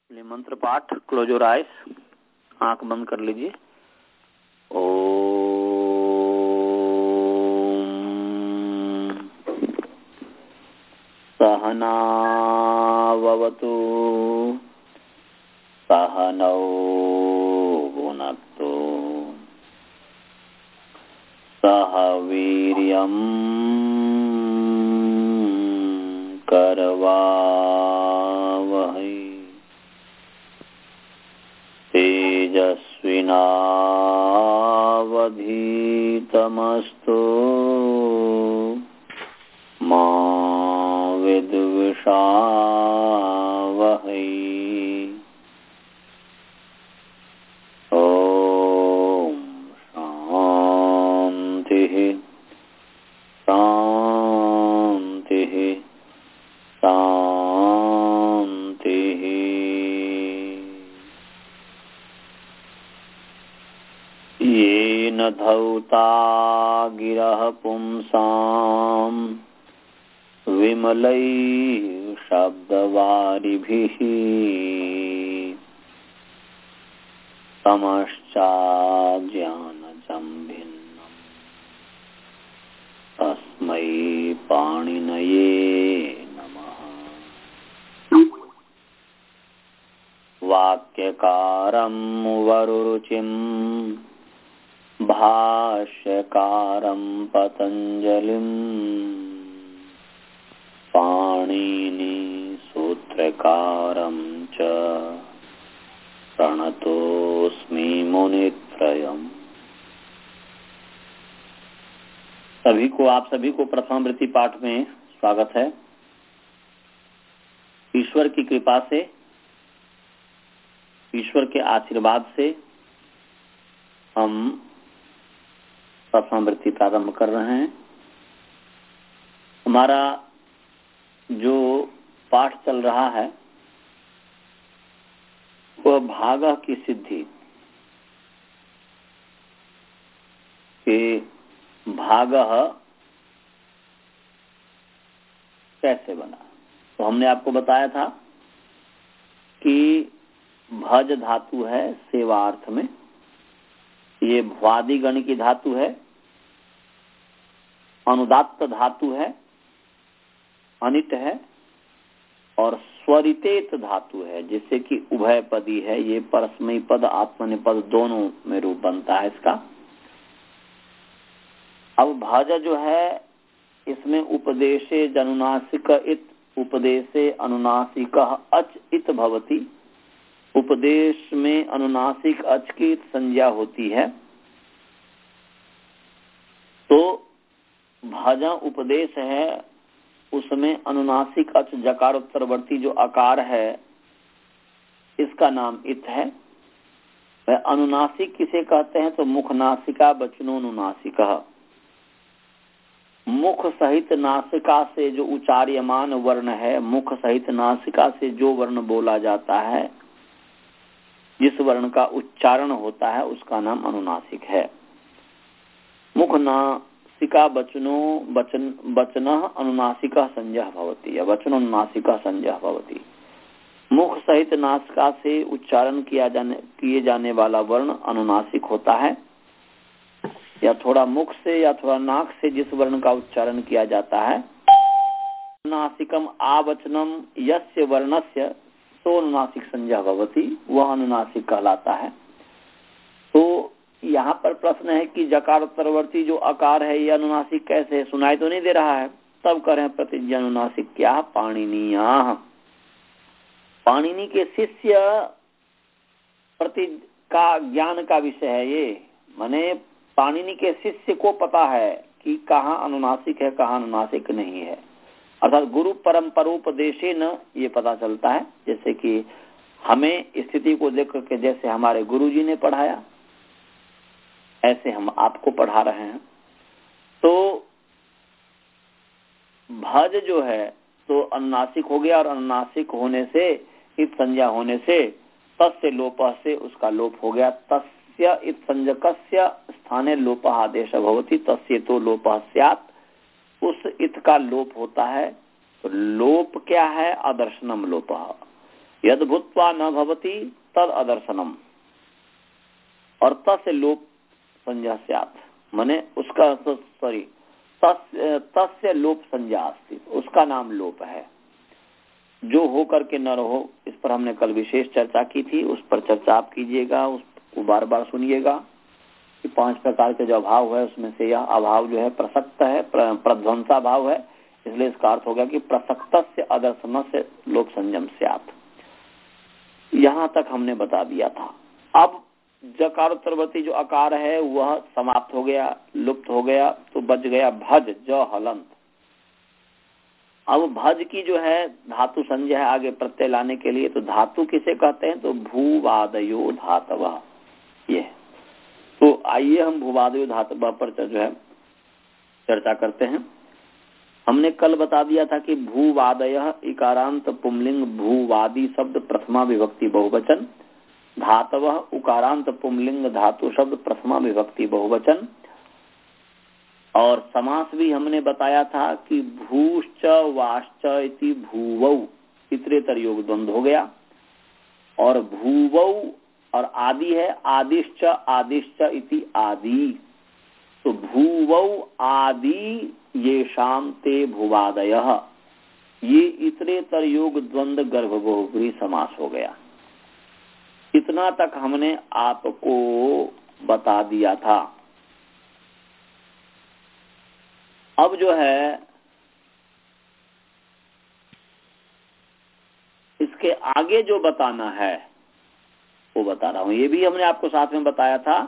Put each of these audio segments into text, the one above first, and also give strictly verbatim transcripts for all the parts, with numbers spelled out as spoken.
लिए मंत्र पाठ। क्लोज योर आइज, आंख बंद कर लीजिए। ओम सहनावतु सहनौ भुनक्तु सह वीर्यं करवावहै तेजस्विनावधीतमस्तु मा विद्विषावहै। ओम शांतिः शांतिः शांतिः। येन धौता गिरः पुंसां विमलैः शब्दवारिभिः तमश्चाज्ञानजं भिन्नम् तस्मै पाणिनये नमः। वाक्यकारं वरुरुचिं भाष्यकारं पतञ्जलिं पाणिनि सूत्रकारं च प्रणतोऽस्मि मुनित्रयम्। सभी को आप सभी को प्रथम वृत्ति पाठ में स्वागत है। ईश्वर की कृपा से, ईश्वर के आशीर्वाद से हम प्रथम वृत्ति प्रारंभ कर रहे हैं। हमारा जो पाठ चल रहा है वह भागः की सिद्धि के भागः कैसे बना। तो हमने आपको बताया था कि भज धातु है सेवार्थ में, ये भ्वादि गण की धातु है, अनुदात्त धातु है, अनिट है और स्वरितेत धातु है, जिससे कि उभय पदी है। ये परस्मयी पद आत्मनेपद दोनों में रूप बनता है इसका। अब भज जो है इसमें उपदेशे जनुनासिक इत, उपदेशे अनुनासिक अच इत भवति। उपदेश में अनुनासिक अच की संज्ञा होती है। तो भजा उपदेश है, उसमें अनुनासिक अच जकारोत्तरवर्ती जो आकार है इसका नाम इत है। वह अनुनासिक किसे कहते हैं तो मुख नासिका वचनोनुनासिक। मुख सहित नासिका से जो उच्चार्यमान वर्ण है, मुख सहित नासिका से जो वर्ण बोला जाता है, जिस वर्ण का उच्चारण होता है उसका नाम अनुनासिक है। मुख नासिका वचनो वचन वचनः अनुनासिका संज्ञा भवति या वचनोनुनासिका संज्ञा भवति। मुख सहित नासिका से उच्चारण किया जाने किए जाने वाला वर्ण अनुनासिक होता है, या थोड़ा मुख से या थोड़ा नाक से जिस वर्ण का उच्चारण किया जाता है। अनुनासिकम आवचनम यस्य वर्णस्य तो अनुनासिक संज्ञा भवति, वह अनुनासिक कहलाता है। तो यहाँ पर प्रश्न है कि जकारोत्तरवर्ती जो आकार है ये अनुनासिक कैसे है, सुनाई तो नहीं दे रहा है। तब करें प्रतिज्ञा अनुनासिक क्या पाणिनीया। पाणिनि के शिष्य प्रति का ज्ञान का विषय है ये, माने पाणिनि के शिष्य को पता है कि कहाँ अनुनासिक है कहाँ अनुनासिक नहीं है। अर्थात गुरु परम्परोपदेशे न ये पता चलता है। जैसे कि हमें स्थिति को देख करके जैसे हमारे गुरुजी ने पढ़ाया ऐसे हम आपको पढ़ा रहे हैं। तो भज जो है तो अनुनासिक हो गया, और अनुनासिक होने से इत संज्ञा होने से तस्य लोप से उसका लोप हो गया। तस्य इत संज्ञकस्य स्थाने लोप आदेश भवति, तस्य तो लोप स्यात्, उस इत का लोप होता है। तो लोप क्या है? अदर्शनम लोप। यद भूत्वा न भवति तद अदर्शनम, और तस् से लोप संज्ञा स्यात्, माने उसका सॉरी तस्य लोप संज्ञा अस्ति, उसका नाम लोप है। जो हो करके न रहो, इस पर हमने कल विशेष चर्चा की थी, उस पर चर्चा आप कीजिएगा, उसको बार बार सुनिएगा कि पांच प्रकार के जो अभाव है उसमें से यह अभाव जो है प्रसक्त है, प्रध्वंसा भाव है, इसलिए इसका अर्थ हो गया कि प्रसक्त से अदर्शन से लोक संयम स्यात्। यहाँ तक हमने बता दिया था। अब जकारोत्तरवर्ती जो आकार है वह समाप्त हो गया, लुप्त हो गया, तो बच गया भज ज हलंत। अब भज की जो है धातु संज्ञा है आगे प्रत्यय लाने के लिए, तो धातु किसे कहते हैं, तो भूवादयो धातव, ये। तो आइए हम भूवादयो धातव पर जो है चर्चा करते हैं। हमने कल बता दिया था कि भूवादय इकारांत पुंलिंग भूवादी शब्द प्रथमा विभक्ति बहुवचन, धातव उकारांत पुंलिंग धातु शब्द प्रथमा विभक्ति बहुवचन। और समास भी हमने बताया था कि भूश्च वाश्च इति भूवौ इतरेतर योग द्वंद्व हो गया, और भूवौ और आदि है आदिश्च आदिश्च इति आदि, तो भूवौ आदि येषाम ते भुवादयः, ये इतरेतर योग द्वंद्व गर्भ बहुब्री समास हो गया। इतना तक हमने आपको बता दिया था। अब जो है इसके आगे जो बताना है वो बता रहा हूं। ये भी हमने आपको साथ में बताया था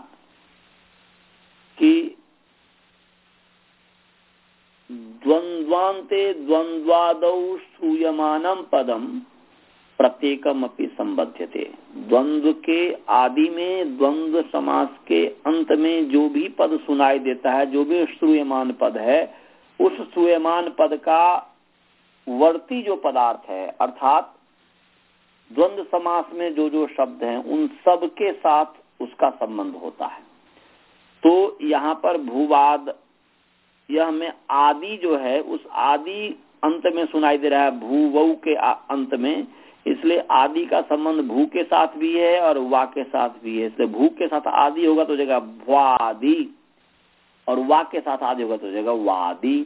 कि द्वंद्वान्ते द्वंद्वादौ श्रूयमानम पदम प्रत्येकम अपि संबध्यते। द्वंद्व के आदि में, द्वंद्व समास के अंत में जो भी पद सुनाई देता है, जो भी श्रूयमान पद है, उस श्रूयमान पद का वर्ती जो पदार्थ है, अर्थात द्वंद्व समास में जो जो शब्द हैं उन सब के साथ उसका संबंध होता है। तो यहाँ पर भूवाद, यह में आदि जो है उस आदि अंत में सुनाई दे रहा है, भूवौ के अंत में, इसलिए आदि का संबंध भू के साथ भी है और वा के साथ भी है। इसलिए भू के साथ आदि होगा तो जगह भ्वादि, और वा के साथ आदि होगा तो जगह वादी।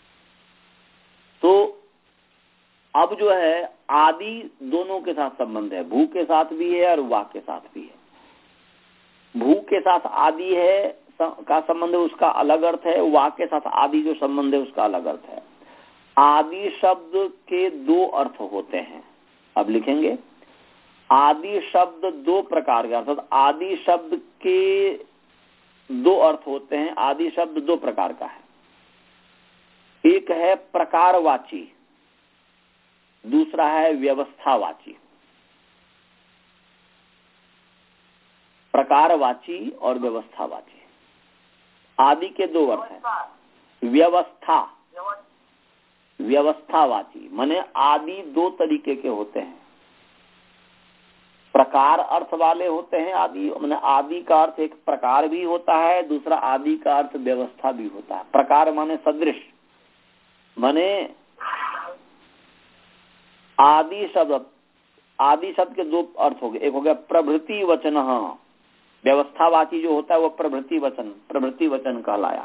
तो अब जो है आदि दोनों के साथ संबंध है, भू के साथ भी है और वा के साथ भी है। भू के साथ आदि है का संबंध है, उसका अलग अर्थ है। वा के साथ आदि जो संबंध है उसका अलग अर्थ है। आदि शब्द के दो अर्थ होते हैं। अब लिखेंगे आदि शब्द दो प्रकार के, अर्थात आदि शब्द के दो अर्थ होते हैं। आदि शब्द दो प्रकार का है, एक है प्रकारवाची, दूसरा है व्यवस्थावाची। प्रकारवाची और व्यवस्थावाची आदि के दो अर्थ हैं। व्यवस्था, व्यवस्थावाची माने आदि दो तरीके के होते हैं। प्रकार अर्थ वाले होते हैं आदि, माने आदि का अर्थ एक प्रकार भी होता है, दूसरा आदि का अर्थ व्यवस्था भी होता है। प्रकार माने सदृश, माने आदि शब्द, आदि शब्द के दो अर्थ हो गए। एक हो गया प्रभृति वचन, व्यवस्थावाची जो होता है वो प्रभृति वचन, प्रभृति वचन कहलाया।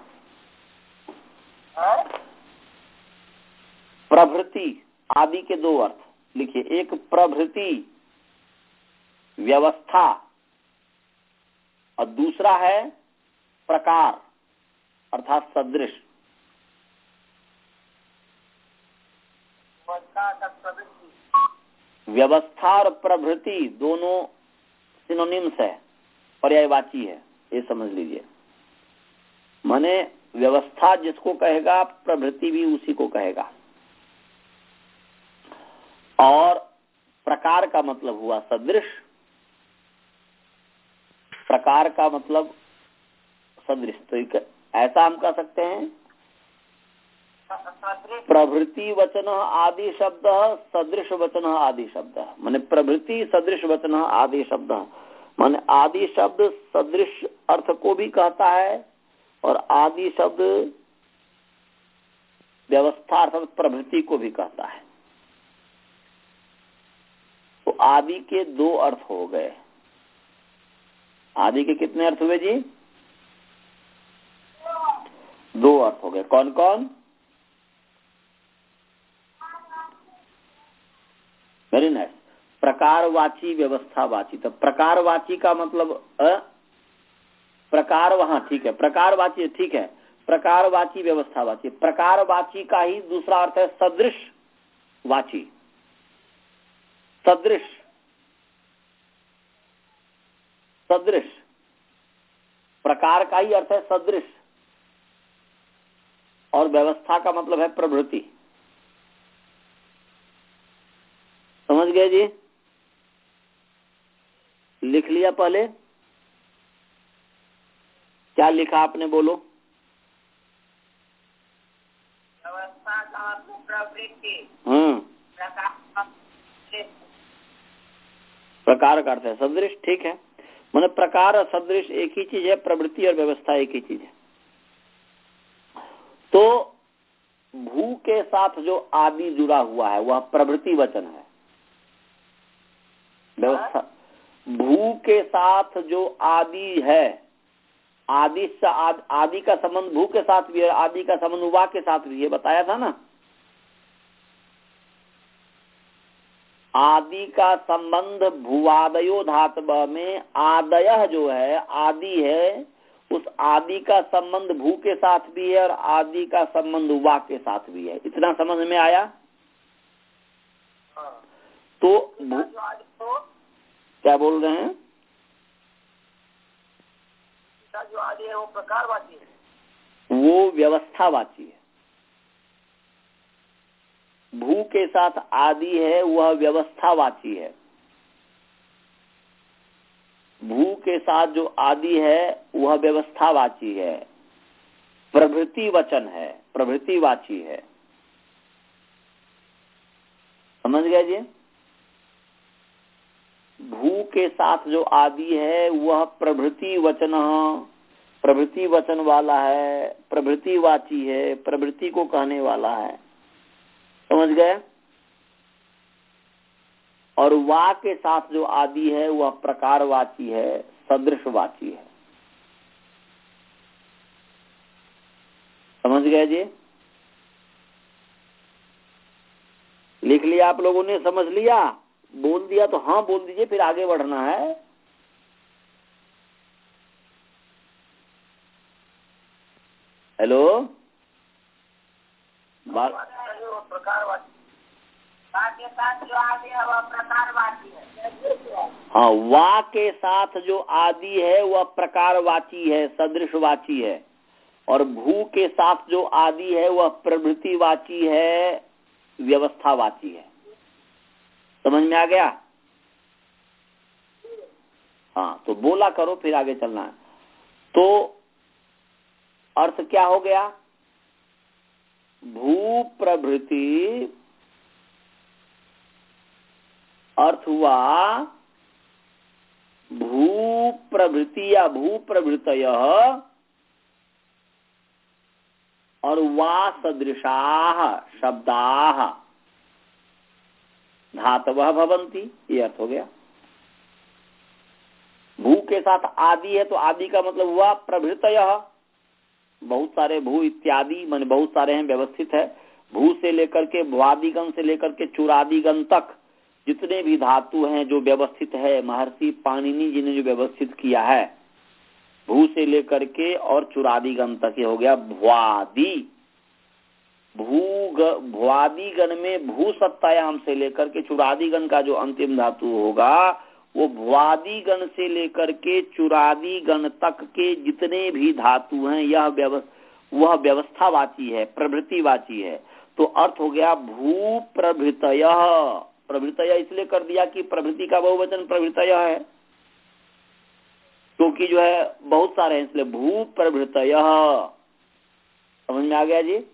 प्रभृति आदि के दो अर्थ लिखिए, एक प्रभृति व्यवस्था और दूसरा है प्रकार अर्थात सदृश। व्यवस्था और प्रभृति दोनों सिनोनिम्स है, पर्यायवाची है, ये समझ लीजिए। माने व्यवस्था जिसको कहेगा प्रभृति भी उसी को कहेगा। और प्रकार का मतलब हुआ सदृश, प्रकार का मतलब सदृश। तो ऐसा हम कह सकते हैं प्रभृति वचन आदि शब्द सदृश वचन आदि शब्द, माने प्रभृति सदृश वचन आदि शब्द, माने आदि शब्द सदृश अर्थ को भी कहता है और आदि शब्द व्यवस्था अर्थात प्रभृति को भी कहता है। तो आदि के दो अर्थ हो गए। आदि के कितने अर्थ हुए जी? दो अर्थ हो गए। कौन कौन? Very nice. प्रकारवाची, व्यवस्थावाची। तो प्रकारवाची का मतलब अ प्रकार, वहां ठीक है, प्रकारवाची ठीक है, प्रकारवाची व्यवस्थावाची। प्रकारवाची का ही दूसरा अर्थ है सदृश वाची। सदृश, सदृश प्रकार का ही अर्थ है सदृश, और व्यवस्था का मतलब है प्रभृति। समझ गए जी? लिख लिया पहले? क्या लिखा आपने, बोलो? व्यवस्था का प्रवृत्ति। हम्म प्रकार का अर्थ है सदृश, ठीक है। मतलब प्रकार और सदृश एक ही चीज है, प्रवृत्ति और व्यवस्था एक ही चीज है। तो भू के साथ जो आदि जुड़ा हुआ है वह प्रवृत्ति वचन है। व्यवस्था, भू के साथ जो आदि है, आदि से आद, आदि का संबंध भू के साथ भी है, आदि का संबंध वा के साथ भी है, बताया था ना। आदि का संबंध भुवादयो धातव में आदय जो है, आदि है, उस आदि का संबंध भू के साथ भी है और आदि का संबंध वा के साथ भी है। इतना समझ में आया? तो भू, क्या बोल रहे हैं? जो आदि है वो प्रकारवाची है, वो व्यवस्थावाची है। भू के साथ आदि है वह व्यवस्थावाची है। भू के साथ जो आदि है वह व्यवस्थावाची है, प्रभृति वचन है, प्रभृतिवाची है। समझ गए जी? भू के साथ जो आदि है वह प्रभृति वचन, प्रभृति वचन वाला है, प्रभृतिवाची है, प्रभृति को कहने वाला है। समझ गए? और वा के साथ जो आदि है वह प्रकारवाची है, सदृशवाची है। समझ गए जी? लिख लिया आप लोगों ने? समझ लिया? बोल दिया तो हाँ बोल दीजिए, फिर आगे बढ़ना है। हेलो, बात प्रकारवाची। वा के साथ जो आदि है वह प्रकारवाची है। हाँ, वा के साथ जो आदि है वह प्रकारवाची है, सदृशवाची है, और भू के साथ जो आदि है वह प्रभृतिवाची है, व्यवस्थावाची है। समझ में आ गया? हाँ, तो बोला करो फिर आगे चलना है। तो अर्थ क्या हो गया? भू प्रभृति अर्थ हुआ भू प्रभृति या भू प्रभृतय और वा सदृशाः शब्दाः धातवः भवन्ति, ये अर्थ हो गया। भू के साथ आदि है तो आदि का मतलब हुआ प्रभृतयः, बहुत सारे भू इत्यादि मन बहुत सारे हैं, व्यवस्थित है। भू से लेकर के भ्वादिगण से लेकर के चुरादिगण तक जितने भी धातु हैं जो व्यवस्थित है, महर्षि पाणिनि जी ने जो व्यवस्थित किया है, भू से लेकर के और चुरादिगण तक, ये हो गया भ्वादि। भू भ्वादिगण में भू सत्तायाम से लेकर के चुरादिगण का जो अंतिम धातु होगा वो भ्वादिगण से लेकर के चुरादिगण तक के जितने भी धातु हैं यह व्यवस्था वह व्यवस्थावाची है, प्रभृतिवाची है। तो अर्थ हो गया भू प्रभृतय। प्रभृतय इसलिए कर दिया कि प्रभृति का बहुवचन प्रभृतय है, क्योंकि जो है बहुत सारे हैं, इसलिए भू प्रभृतय। समझ में आ गया जी?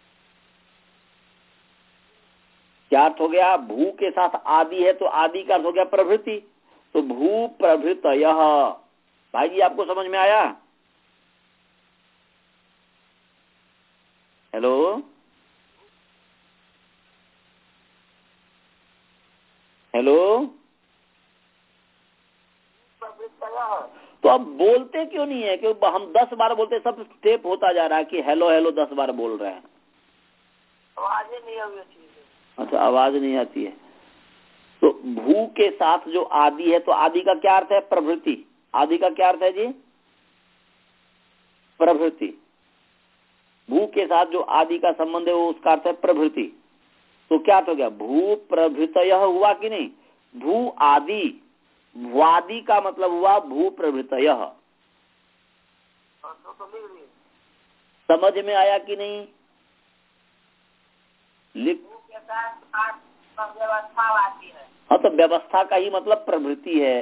क्या अर्थ हो गया? भू के साथ आदि है तो आदि का अर्थ हो गया प्रभृति, तो भू प्रभृतय। भाई जी आपको समझ में आया? हेलो हेलो तो अब बोलते क्यों नहीं है? कि हम दस बार बोलते, सब स्टेप होता जा रहा है कि हेलो हेलो दस बार बोल रहे हैं, आवाज नहीं आती है। अच्छा, आवाज नहीं आती है। तो भू के साथ जो आदि है, तो आदि का क्या अर्थ है? प्रवृत्ति। आदि का क्या अर्थ है जी? प्रवृत्ति। भू के साथ जो आदि का संबंध है वो उसका अर्थ है प्रवृत्ति। तो क्या तो गया? भू प्रभृतय हुआ कि नहीं? भू आदि, भ्वादि का मतलब हुआ भू प्रभृतय। समझ में आया कि नहीं? लिख व्यवस्था आती है। हाँ, तो व्यवस्था का ही मतलब प्रवृत्ति है।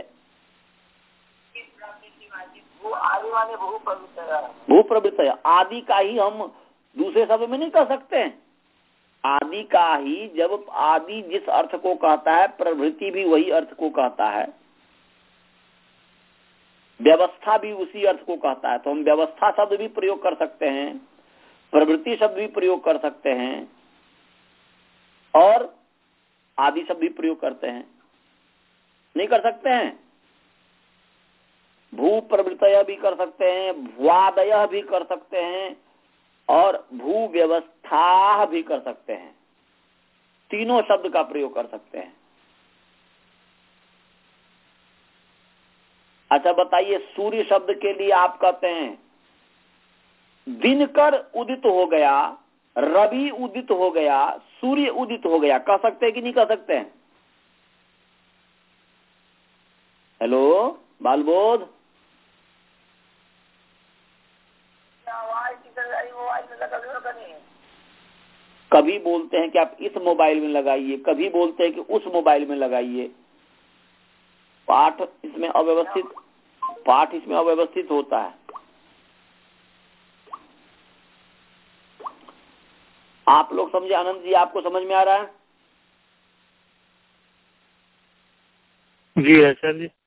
भू आदि वाले भू प्रवृत्तय। भू प्रवृत्तय आदि का ही हम दूसरे शब्द में नहीं कह सकते हैं। आदि का ही, जब आदि जिस अर्थ को कहता है, प्रवृत्ति भी वही अर्थ को कहता है, व्यवस्था भी उसी अर्थ को कहता है। तो हम व्यवस्था शब्द भी प्रयोग कर सकते हैं, प्रवृत्ति शब्द भी प्रयोग कर सकते हैं, और आदि शब्द भी प्रयोग करते हैं। नहीं कर सकते हैं? भू प्रवृत्तय भी कर सकते हैं, भ्वादय भी कर सकते हैं, और भू व्यवस्था भी कर सकते हैं। तीनों शब्द का प्रयोग कर सकते हैं। अच्छा बताइए, सूर्य शब्द के लिए आप कहते हैं दिनकर उदित हो गया, रवि उदित हो गया, सूर्य उदित हो गया, कह सकते हैं कि नहीं कह सकते हैं? हेलो बालबोध, कभी बोलते हैं कि आप इस मोबाइल में लगाइए, कभी बोलते हैं कि उस मोबाइल में लगाइए। पाठ इसमें अव्यवस्थित पाठ इसमें अव्यवस्थित होता है। आप लोग समझे? आनंद जी, आपको समझ में आ रहा है? जी सर जी।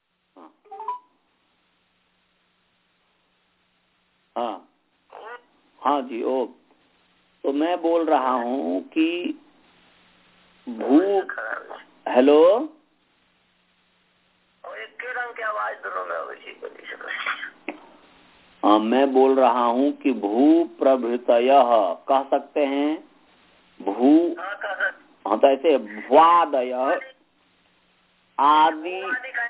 हाँ हाँ जी। ओ, तो मैं बोल रहा हूँ कि भू, हेलो, हाँ, मैं बोल रहा हूँ कि भू प्रभृतय कह सकते हैं। भू, हाँ, तो ऐसे भ्वादय आदि,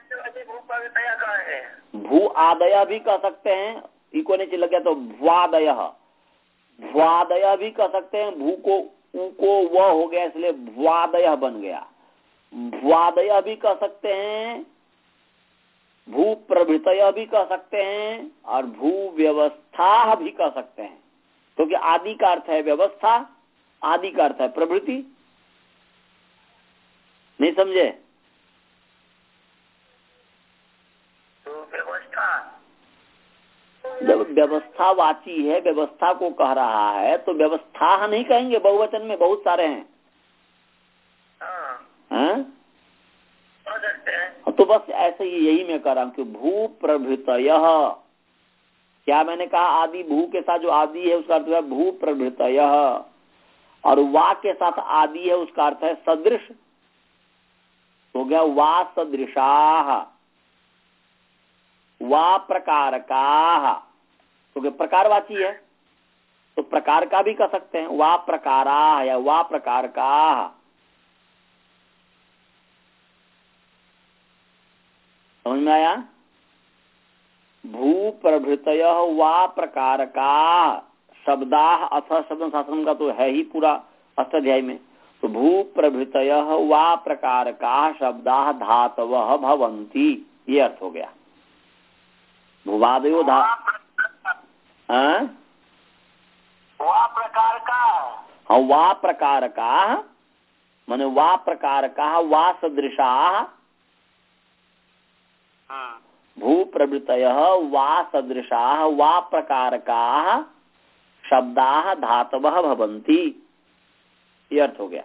भू आदय भी कह सकते हैं। इको नीचे लग गया तो भ्वादय, भ्वादय भी कह सकते हैं। भू को ऊ को व हो गया, इसलिए भ्वादय बन गया। भ्वादय भी कह सकते हैं, भू प्रभृतय भी कह सकते हैं, और भू व्यवस्था भी कह सकते हैं। क्योंकि तो आदि का अर्थ है व्यवस्था, आदि का अर्थ है प्रभृति। नहीं समझे? तो व्यवस्था जब व्यवस्था वाची है, व्यवस्था को कह रहा है, तो व्यवस्था नहीं कहेंगे, बहुवचन में बहुत सारे हैं। हाँ, तो बस ऐसे ही, यही मैं कह रहा हूँ कि भू प्रभृतय। क्या मैंने कहा? आदि, भू के साथ जो आदि है उसका अर्थ है भू प्रभृतय, और वा के साथ आदि है उसका अर्थ है सदृश। हो गया वा सदृशाः, वा प्रकारकाः, क्योंकि प्रकारवाची है तो प्रकार का भी कह सकते हैं, वा प्रकाराः या वा प्रकारकाः। समझ में आया? भू प्रभृतय वा प्रकारकाः शब्दाः, अथ शब्द शास्त्रम का तो है ही पूरा अष्टाध्यायी में। तो भू प्रभृतय वा प्रकारकाः शब्दाः धातवः भवन्ति, ये अर्थ हो गया। भूवादयो धा वा प्रकार का, हाँ, वा प्रकार का माने वा प्रकार का, वा सदृशाः, भू प्रभृतय वा सदृशाः वा प्रकारकाः शब्दाः धातवः भवन्ति, ये अर्थ हो गया।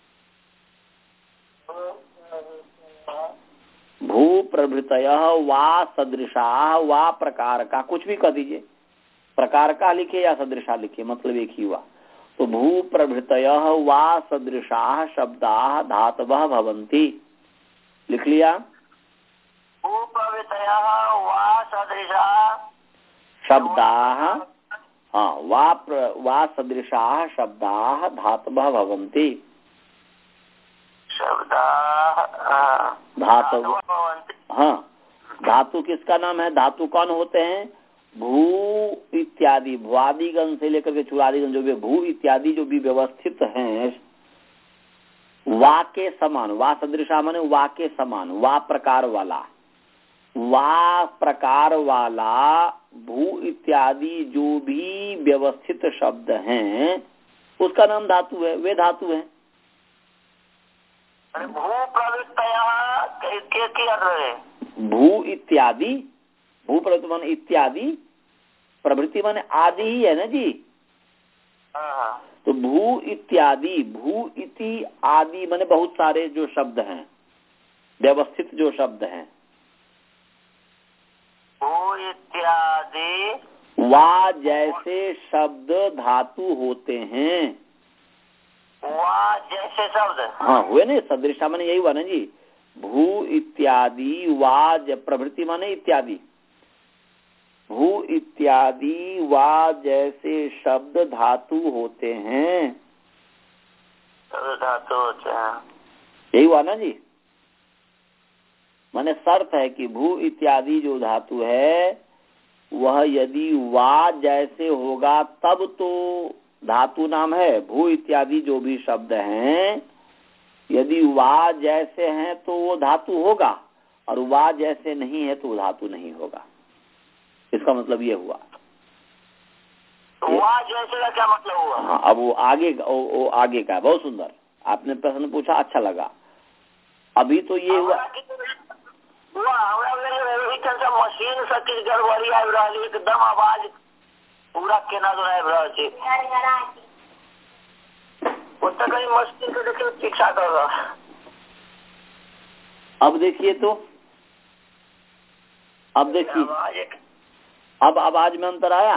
भू प्रभृतय वा सदृशाः वा प्रकार का, कुछ भी कह दीजिए, प्रकार का लिखे या सदृशा लिखे, मतलब एक ही हुआ। तो भू प्रभृतय वा सदृशाः शब्दाः धातवः भवन्ति, लिख लिया। भू प्रवृत्तयः वा सदृशाः शब्दाः हाँ वा प्र, वा सदृशाः शब्दाः धातवः भवन्ति। शब्दाः धातु भवन्ति। हाँ धातु किसका नाम है? धातु कौन होते हैं? भू इत्यादि, भुआदिगण से लेकर के चुरादिगण जो भी भू इत्यादि जो भी व्यवस्थित हैं वा के समान, वा सदृशा माने वा के समान, वा प्रकार वाला, वा प्रकार वाला भू इत्यादि जो भी व्यवस्थित शब्द हैं उसका नाम धातु है, वे धातु है। भू प्रवृत्तयः के के अर्थ है? भू इत्यादि, भू प्रवृत्ति माने इत्यादि, प्रवृत्ति माने आदि ही है ना जी। हाँ। तो भू इत्यादि, भू इति आदि माने बहुत सारे जो शब्द हैं, व्यवस्थित जो शब्द हैं। भू इत्यादि वा जैसे शब्द धातु होते हैं। वा जैसे शब्द हाँ हुए नहीं, सदृशा माने यही हुआ ना जी। भू इत्यादि वा प्रवृत्ति माने इत्यादि, भू इत्यादि वा जैसे शब्द धातु होते हैं, धातु होते हैं, यही हुआ ना जी। माने शर्त है कि भू इत्यादि जो धातु है वह यदि वा जैसे होगा तब तो धातु नाम है। भू इत्यादि जो भी शब्द हैं यदि वा जैसे हैं तो वो धातु होगा, और वा जैसे नहीं है तो वो धातु नहीं होगा। इसका मतलब ये हुआ। वा जैसे का क्या मतलब हुआ? हाँ अब वो आगे वो, वो आगे का बहुत सुंदर आपने प्रश्न पूछा, अच्छा लगा। अभी तो ये हुआ मशीन से किस गड़बड़ी आ रही, एकदम आवाज पूरा केना जो है उत्तर कहीं मशीन को देखिए शिक्षा कर रहा। अब देखिए तो अब देखिए अब आवाज में अंतर आया?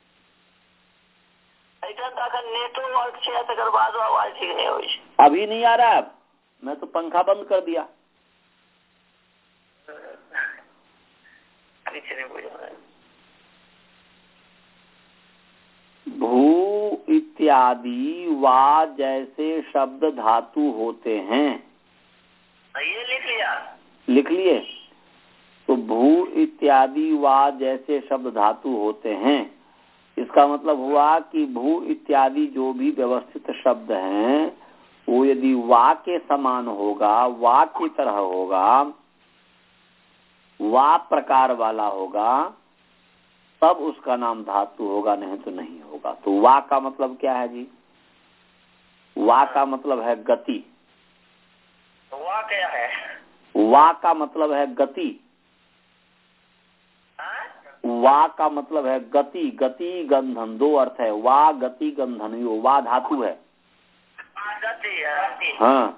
नेटवर्क से बाद आवाज ठीक नहीं हुई। अभी नहीं आ रहा है। अब मैं तो पंखा बंद कर दिया। भू इत्यादि वा जैसे शब्द धातु होते हैं। ये लिख लिया? लिख लिए। तो भू इत्यादि वा जैसे शब्द धातु होते हैं, इसका मतलब हुआ कि भू इत्यादि जो भी व्यवस्थित शब्द हैं वो यदि वा के समान होगा, वा की तरह होगा, वा प्रकार वाला होगा, तब उसका नाम धातु होगा, नहीं तो नहीं होगा। तो वा का मतलब क्या है जी? वा का मतलब है गति। वा क्या है? वा का मतलब है गति। वा का मतलब है गति। गति गंधन दो अर्थ है। वा गति गंधन, यो वा धातु है। हाँ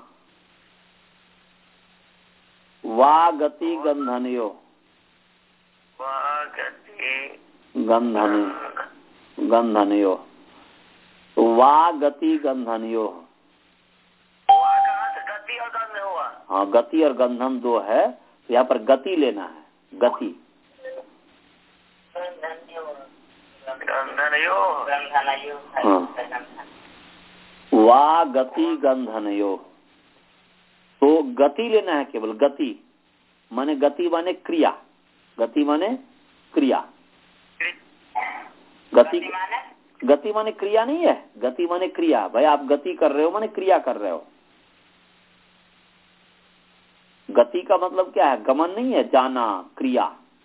वा गति गंधन यो गंधन गंधन यो वा गति गंधन यो। गति और गंधन हुआ। हाँ गति और गंधन दो है, यहाँ पर गति लेना है। गति हाँ। वा गति गंधन यो, तो गति लेना है, केवल गति माने गति माने क्रिया। गति माने क्रिया। गति गति माने क्रिया नहीं है। गति माने क्रिया। भाई आप गति कर रहे हो माने क्रिया कर रहे हो। गति का मतलब क्या है? गमन नहीं है, जाना, क्रिया।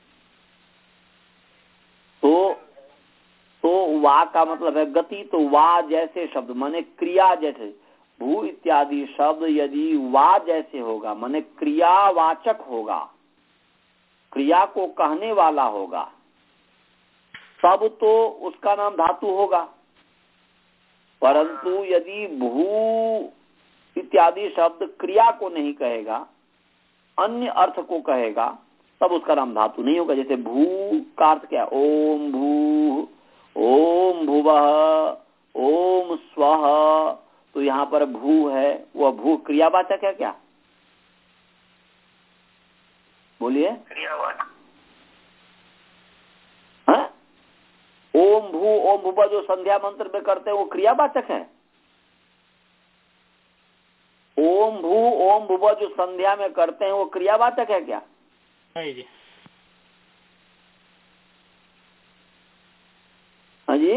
तो तो वा का मतलब है गति। तो वा जैसे शब्द माने क्रिया जैसे। भू इत्यादि शब्द यदि वा जैसे होगा माने क्रियावाचक होगा, क्रिया को कहने वाला होगा, तब तो उसका नाम धातु होगा। परंतु यदि भू इत्यादि शब्द क्रिया को नहीं कहेगा, अन्य अर्थ को कहेगा, तब उसका नाम धातु नहीं होगा। जैसे भू का अर्थ क्या? ओम भू, ओम भुवः, ओम स्वः। तो यहाँ पर भू है, वह भू क्रियावाचक है क्या? बोलिए। क्रियावाचक। हाँ, ओम भू ओम भूबा जो संध्या मंत्र में करते हैं वो क्रियावाचक है। ओम भू ओम भूबा जो संध्या में करते हैं वो क्रियावाचक है क्या? नहीं जी। हाँ जी,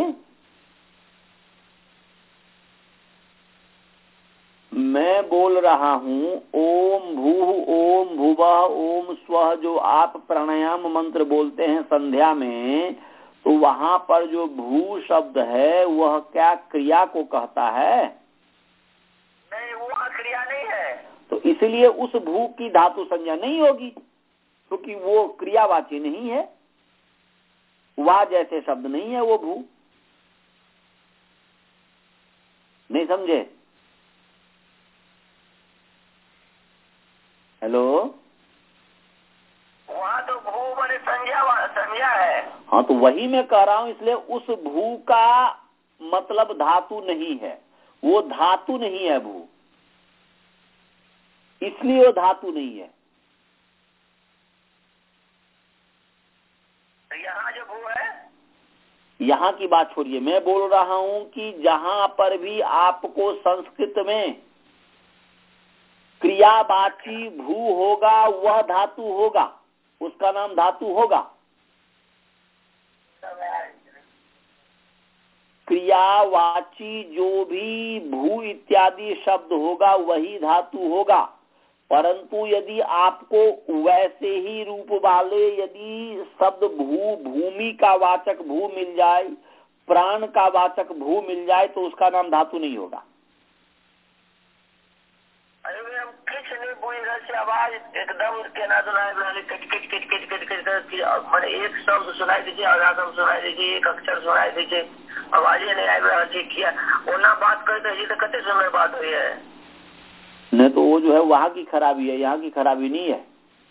मैं बोल रहा हूँ ओम भू ओम भुवः ओम स्वः जो आप प्राणायाम मंत्र बोलते हैं संध्या में, तो वहां पर जो भू शब्द है वह क्या क्रिया को कहता है? नहीं, वो क्रिया नहीं है। तो इसलिए उस भू की धातु संज्ञा नहीं होगी, क्योंकि तो वो क्रियावाची नहीं है, वा जैसे शब्द नहीं है वो भू। नहीं समझे? हेलो, वहाँ तो भू बड़े संज्ञा संज्ञा है। हाँ तो वही मैं कह रहा हूँ, इसलिए उस भू का मतलब धातु नहीं है, वो धातु नहीं है भू, इसलिए वो धातु नहीं है। यहाँ जो भू है, यहाँ की बात छोड़िए, मैं बोल रहा हूँ कि जहां पर भी आपको संस्कृत में क्रियावाची भू होगा वह धातु होगा, उसका नाम धातु होगा। क्रियावाची जो भी भू इत्यादि शब्द होगा वही धातु होगा, परंतु यदि आपको वैसे ही रूप वाले यदि शब्द भू भूमि का वाचक भू मिल जाए, प्राण का वाचक भू मिल जाए, तो उसका नाम धातु नहीं होगा। अरे हम कुछ नहीं बोल रहे से आवाज एकदम कहना सुनाई रहे, cut cut cut cut cut cut cut मैंने एक शब्द सुनाई दीजिए, आधा सुनाई दीजिए, एक अक्षर सुनाई दीजिए, आवाज नहीं आ रहा है किया ओना बात करते जी तो कते समय बात हुई है। नहीं तो वो जो है वहां की खराबी है, यहाँ की खराबी नहीं है।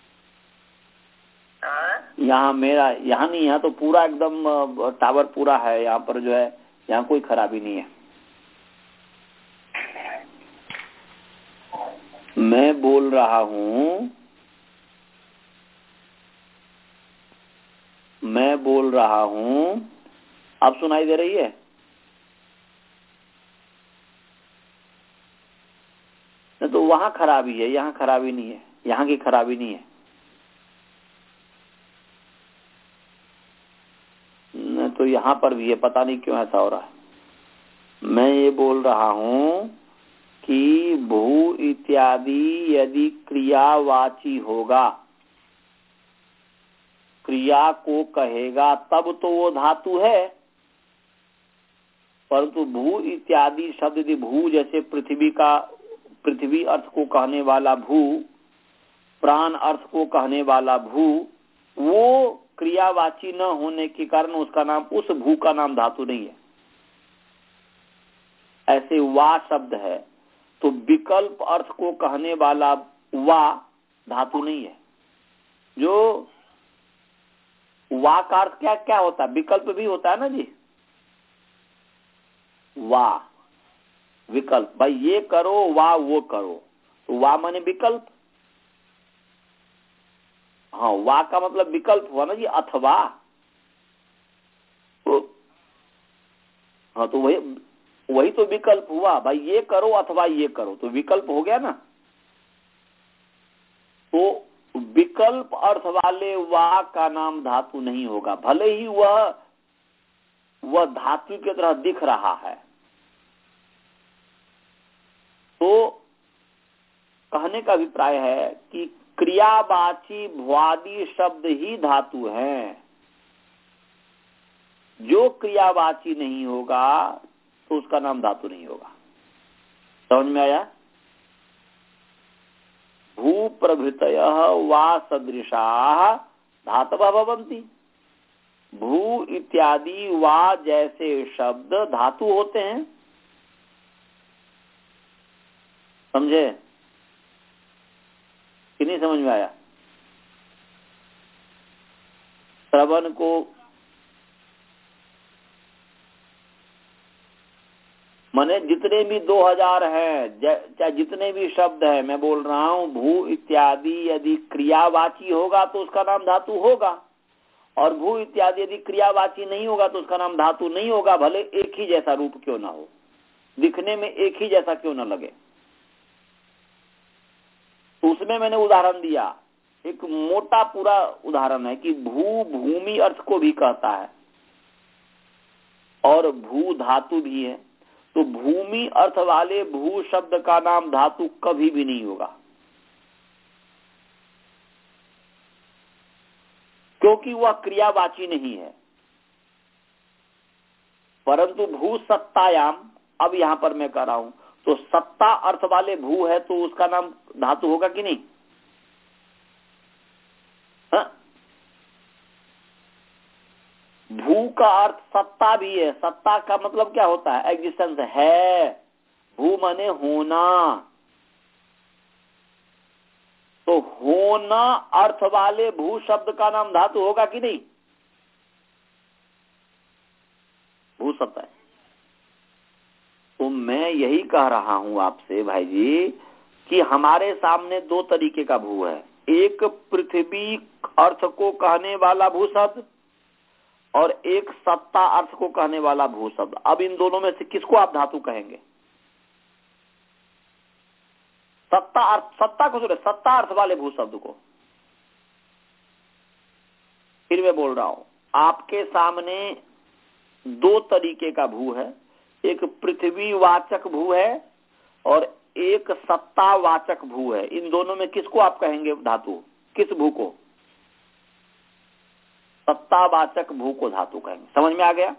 यहाँ मेरा यहाँ नहीं, यहाँ तो पूरा एकदम टावर पूरा है, यहाँ पर जो है यहाँ कोई खराबी नहीं है। मैं बोल रहा हूँ मैं बोल रहा हूँ अब सुनाई दे रही है? तो वहां खराबी है, यहाँ खराबी नहीं है, यहाँ की खराबी नहीं है। न तो यहाँ पर भी है, पता नहीं क्यों ऐसा हो रहा है। मैं ये बोल रहा हूँ कि भू इत्यादि यदि क्रियावाची होगा, क्रिया को कहेगा, तब तो वो धातु है। परंतु भू इत्यादि शब्द यदि भू जैसे पृथ्वी का पृथ्वी अर्थ को कहने वाला भू, प्राण अर्थ को कहने वाला भू, वो क्रियावाची न होने के कारण उसका नाम, उस भू का नाम धातु नहीं है। ऐसे वा शब्द है तो विकल्प अर्थ को कहने वाला वा धातु नहीं है। जो वा का अर्थ क्या क्या होता है? विकल्प भी होता है ना जी। वा विकल्प, भाई ये करो, वा वो करो, तो वा माने विकल्प। हाँ, वा का मतलब विकल्प हुआ ना जी, अथवा। तो हाँ तो वही वही तो विकल्प हुआ, भाई ये करो अथवा ये करो, तो विकल्प हो गया ना। तो विकल्प अर्थ वाले वा का नाम धातु नहीं होगा, भले ही वह वह धातु की तरह दिख रहा है। तो कहने का अभिप्राय है कि क्रियावाची भ्वादि शब्द ही धातु हैं। जो क्रियावाची नहीं होगा तो उसका नाम धातु नहीं होगा। समझ में आया? भू प्रभृतयः वा सदृशाः धातवः भवन्ति। भू इत्यादि वा जैसे शब्द धातु होते हैं। समझे कि नहीं समझ में आया? श्रवण को माने जितने भी दो हजार है, चाहे जितने भी शब्द है, मैं बोल रहा हूँ भू इत्यादि यदि क्रियावाची होगा तो उसका नाम धातु होगा, और भू इत्यादि यदि क्रियावाची नहीं होगा तो उसका नाम धातु नहीं होगा, भले एक ही जैसा रूप क्यों ना हो, दिखने में एक ही जैसा क्यों ना लगे। तो उसमें मैंने उदाहरण दिया, एक मोटा पूरा उदाहरण है कि भू भूमि अर्थ को भी कहता है और भू धातु भी है। तो भूमि अर्थ वाले भू शब्द का नाम धातु कभी भी नहीं होगा, क्योंकि वह क्रियावाची नहीं है। परंतु भू सत्तायाम, अब यहां पर मैं कह रहा हूं, तो सत्ता अर्थ वाले भू है तो उसका नाम धातु होगा कि नहीं? हा? भू का अर्थ सत्ता भी है। सत्ता का मतलब क्या होता है? एग्जिस्टेंस है। भू माने होना, तो होना अर्थ वाले भू शब्द का नाम धातु होगा कि नहीं? भू सत्ता है। तो मैं यही कह रहा हूं आपसे भाई जी कि हमारे सामने दो तरीके का भू है, एक पृथ्वी अर्थ को कहने वाला भू शब्द और एक सत्ता अर्थ को कहने वाला भू शब्द। अब इन दोनों में से किसको आप धातु कहेंगे? सत्ता अर्थ, सत्ता को सुने, सत्ता अर्थ वाले भू शब्द को। फिर मैं बोल रहा हूं, आपके सामने दो तरीके का भू है, एक पृथ्वी वाचक भू है और एक सत्ता वाचक भू है। इन दोनों में किसको आप कहेंगे धातु? किस भू को? सत्तावाचक भू को धातु कहेंगे। समझ में आ गया?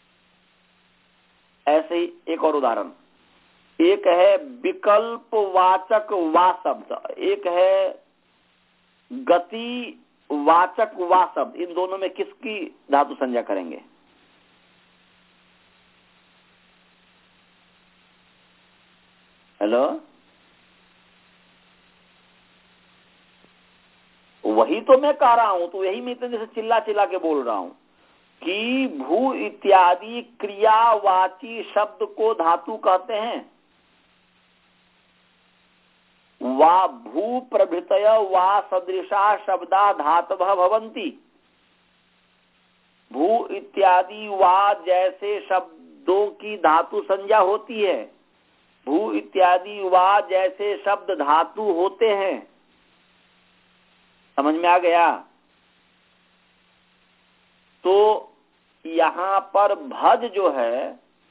ऐसे ही एक और उदाहरण, एक है विकल्प वाचक वा शब्द, एक है गति वाचक वा शब्द। इन दोनों में किसकी धातु संज्ञा करेंगे? हेलो, वही तो मैं कह रहा हूं, तो यही मैं इतने से चिल्ला चिल्ला के बोल रहा हूं कि भू इत्यादि क्रियावाची शब्द को धातु कहते हैं। वा भू प्रभृतय वा सदृशा शब्दा धातवः भवन्ति। भू इत्यादि वा जैसे शब्दों की धातु संज्ञा होती है, भू इत्यादि वा जैसे शब्द धातु होते हैं। समझ में आ गया? तो यहां पर भज जो है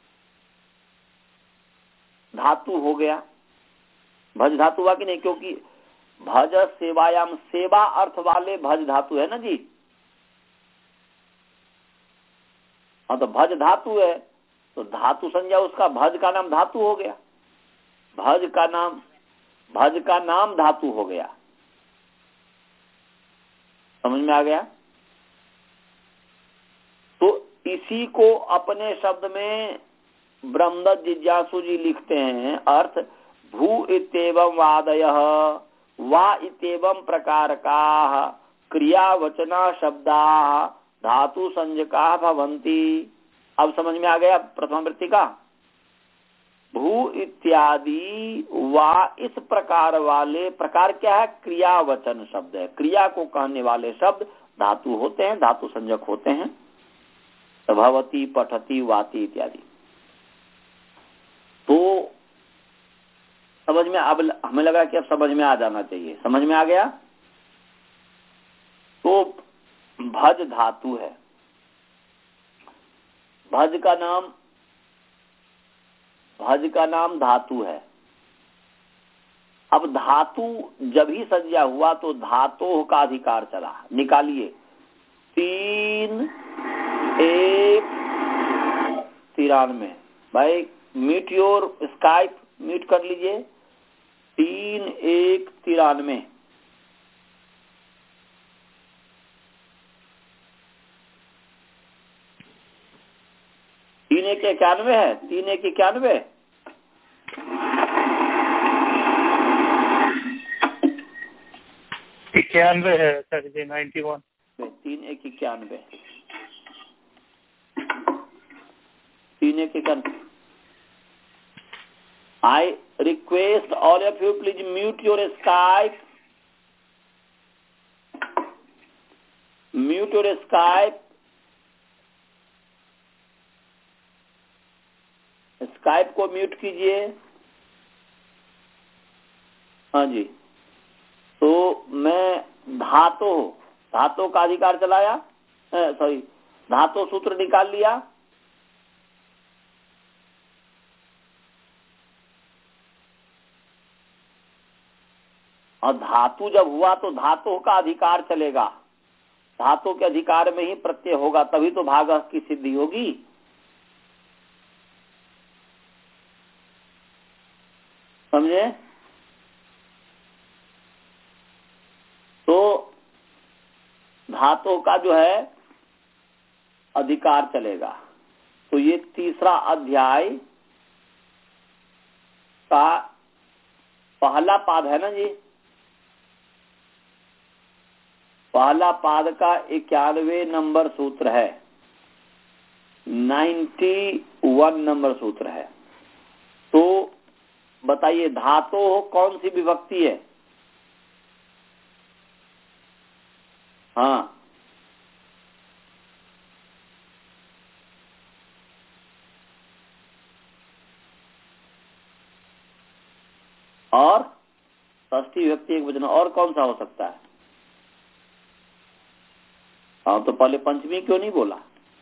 धातु हो गया, भज धातु हुआ कि नहीं? क्योंकि भज सेवायाम, सेवा अर्थ वाले भज धातु है ना जी। हाँ, तो भज धातु है तो धातु संज्ञा उसका भज का नाम धातु हो गया। भज का नाम भज का नाम धातु हो गया। समझ में आ गया? तो इसी को अपने शब्द में ब्रह्मदत्त जिज्ञासु जी लिखते हैं, अर्थ भू इत्येवं वादयः वा इत्येवं प्रकारकाः क्रियावचना शब्दाः धातु संज्ञकाः भवन्ति। अब समझ में आ गया प्रथम वृत्ति का? भू इत्यादि वा इस प्रकार वाले, प्रकार क्या है? क्रियावचन शब्द है, क्रिया को कहने वाले शब्द धातु होते हैं, धातु संज्ञक होते हैं। भवति, पठति, वाति इत्यादि। तो समझ में, अब हमें लगा कि अब समझ में आ जाना चाहिए। समझ में आ गया? तो भज धातु है, भज का नाम भज का नाम धातु है। अब धातु जब ही संज्ञा हुआ तो धातु का अधिकार चला। निकालिए, तीन एक तिरानवे। भाई मीट योर स्काइप, मीट कर लीजिए। तीन एक तिरानवे। तीन एक इक्यानवे है, तीन एक इक्यानवे। इक्यानवे है सर जी, नाइन्टी वन। तीन एक इक्यानवे, तीन एक इक्यानवे। I request all of you, please mute your Skype. Mute your Skype. Skype को म्यूट कीजिए। हाँ जी, तो मैं धातु धातु का अधिकार चलाया, सॉरी धातु सूत्र निकाल लिया। और धातु जब हुआ तो धातु का अधिकार चलेगा, धातु के अधिकार में ही प्रत्यय होगा, तभी तो भाग की सिद्धि होगी। समझे? तो धातु का जो है अधिकार चलेगा। तो ये तीसरा अध्याय का पहला पाद है ना जी, पहला पाद का इक्यानवे नंबर सूत्र है, नाइन्टी वन नंबर सूत्र है। तो बताइए धातु कौन सी विभक्ति है? हाँ, और षष्ठी विभक्ति एक वचन, और कौन सा हो सकता है? हाँ, तो पहले पंचमी क्यों नहीं बोला?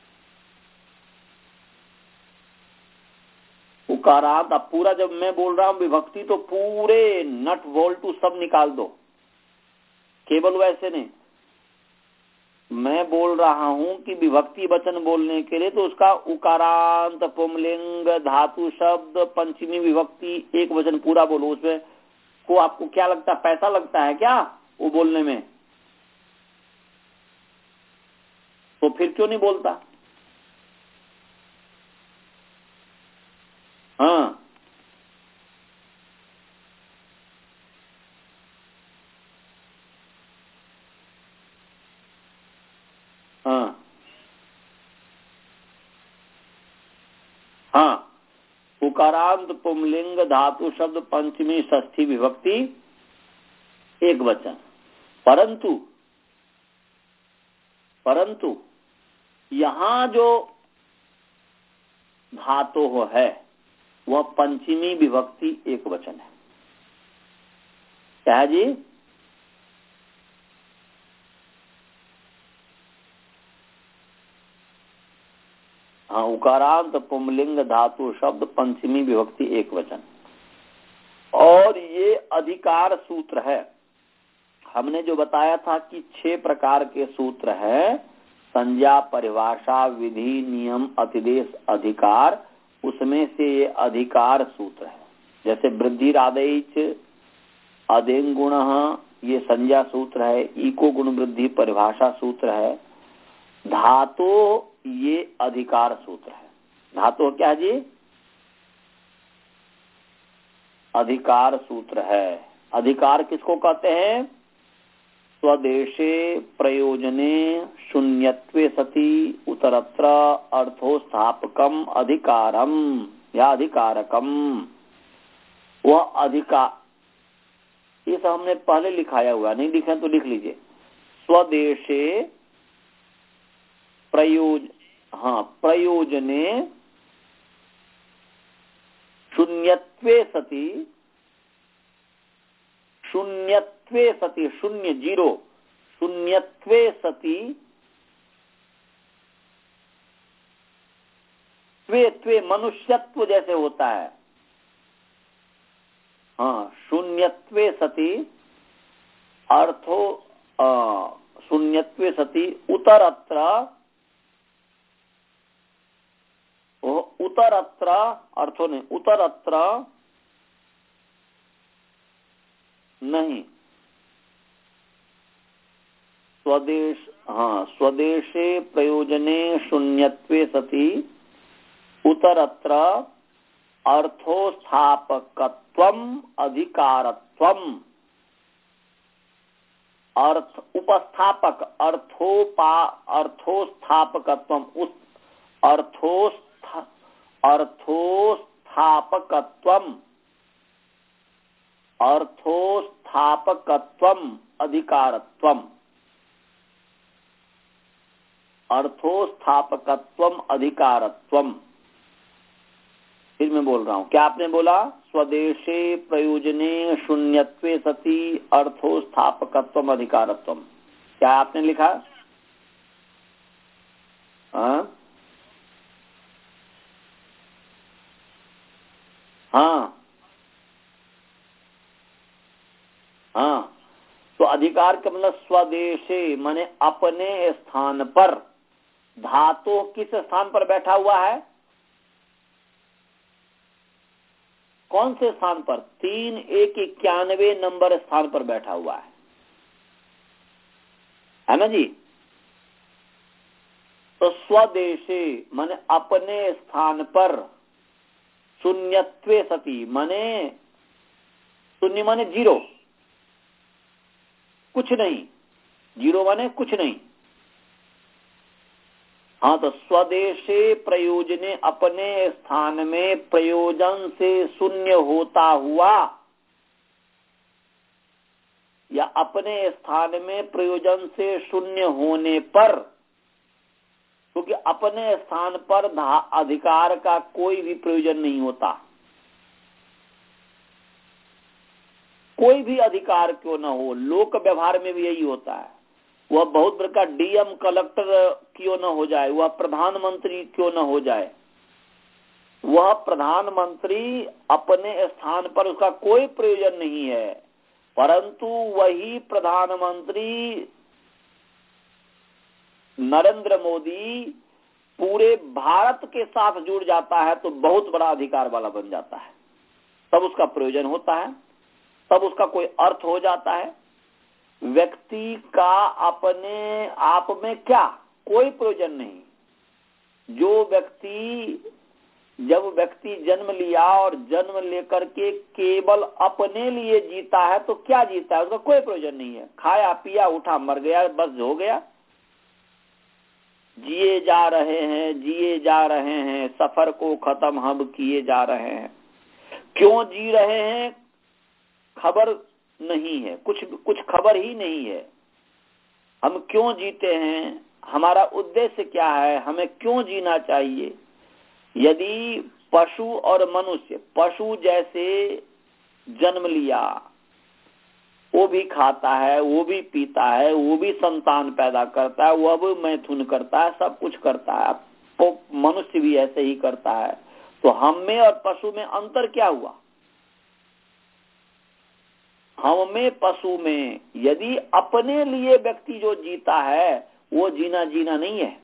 उकारांत। अब पूरा जब मैं बोल रहा हूं विभक्ति तो पूरे नट बोल्टू सब निकाल दो, केवल वैसे नहीं। मैं बोल रहा हूं कि विभक्ति वचन बोलने के लिए तो उसका उकारांत, पुंलिंग, धातु शब्द, पंचमी विभक्ति एक वचन पूरा बोलो। उसमें को आपको क्या लगता है, पैसा लगता है क्या वो बोलने में? तो फिर क्यों नहीं बोलता? हाँ, हाँ, हाँ, उकारांत, पुंलिंग, धातु शब्द, पंचमी षष्ठी विभक्ति एक वचन। परंतु परंतु यहां जो धातु है वह पंचमी विभक्ति एक वचन है। क्या है जी? हाँ, उकारांत, पुंलिंग, धातु शब्द, पंचमी विभक्ति एक वचन। और ये अधिकार सूत्र है। हमने जो बताया था कि छह प्रकार के सूत्र है, संज्ञा, परिभाषा, विधि, नियम, अतिदेश, अधिकार, उसमें से ये अधिकार सूत्र है। जैसे वृद्धिरादेश, अदेंग गुण, ये संज्ञा सूत्र है। इको गुण वृद्धि परिभाषा सूत्र है। धातु ये अधिकार सूत्र है। धातु क्या है जी? अधिकार सूत्र है। अधिकार किसको कहते हैं? स्वदेशे प्रयोजने शून्यत्वे सति उत्तरत्र अर्थोस्थापकम अधिकारम या अधिकारकम। वह अधिकार, ये सब हमने पहले लिखाया हुआ, नहीं लिखे तो लिख लीजिए। स्वदेशे प्रयोज हाँ प्रयोजने शून्यत्वे सति, शून्यत्वे सति, शून्य जीरो, शून्यत्वे सति, त्वे त्वे मनुष्यत्व जैसे होता है। हाँ, शून्यत्वे सति अर्थो शून्यत्वे सति उत्तरत्र, उत्तरत्र अर्थो नहीं, उत्तरत्र नहीं, स्वदेश हाँ स्वदेशे प्रयोजने शून्यत्वे सति उत्तरत्र अर्थोस्थापकत्वम अधिकारत्वम। अर्थ उपस्थापक, अर्थोपा अर्थोस्थापकत्वम, उस अर्थोस्थ अर्थोस्थापकत्वम अर्थोस्थापकत्वम अधिकारत्वम, अर्थोस्थापकत्वम अधिकारत्वम। फिर मैं बोल रहा हूं, क्या आपने बोला? स्वदेशे प्रयोजने शून्यत्वे सति अर्थोस्थापकत्वम अधिकारत्वम। क्या आपने लिखा? हाँ हाँ हाँ। तो अधिकार का मतलब स्वदेशे माने अपने स्थान पर। धातु किस स्थान पर बैठा हुआ है? कौन से स्थान पर? तीन एक इक्यानवे नंबर स्थान पर बैठा हुआ है, है ना जी? तो स्वदेशे माने अपने स्थान पर, शून्यत्वे सति माने शून्य माने जीरो, कुछ नहीं, जीरो माने कुछ नहीं। हाँ, तो स्वदेशे प्रयोजने अपने स्थान में प्रयोजन से शून्य होता हुआ, या अपने स्थान में प्रयोजन से शून्य होने पर, क्योंकि तो अपने स्थान पर अधिकार का कोई भी प्रयोजन नहीं होता। कोई भी अधिकार क्यों न हो, लोक व्यवहार में भी यही होता है। वह बहुत बड़ा डीएम कलेक्टर क्यों न हो जाए, वह प्रधानमंत्री क्यों न हो जाए, वह प्रधानमंत्री अपने स्थान पर उसका कोई प्रयोजन नहीं है, परंतु वही प्रधानमंत्री नरेंद्र मोदी पूरे भारत के साथ जुड़ जाता है तो बहुत बड़ा अधिकार वाला बन जाता है। तब उसका प्रयोजन होता है, तब उसका कोई अर्थ हो जाता है। व्यक्ति का अपने आप में क्या कोई प्रयोजन नहीं। जो व्यक्ति, जब व्यक्ति जन्म लिया और जन्म लेकर के केवल अपने लिए जीता है तो क्या जीता है? उसका कोई प्रयोजन नहीं है। खाया पिया उठा मर गया, बस हो गया। जिए जा रहे हैं जिए जा रहे हैं, सफर को खत्म हम किए जा रहे हैं। क्यों जी रहे हैं खबर नहीं है, कुछ कुछ खबर ही नहीं है। हम क्यों जीते हैं, हमारा उद्देश्य क्या है, हमें क्यों जीना चाहिए। यदि पशु और मनुष्य, पशु जैसे जन्म लिया, वो भी खाता है, वो भी पीता है, वो भी संतान पैदा करता है, वह भी मैथुन करता है, सब कुछ करता है, तो मनुष्य भी ऐसे ही करता है। तो हम में और पशु में अंतर क्या हुआ? हम में पशु में यदि अपने लिए व्यक्ति जो जीता है वो जीना जीना नहीं है।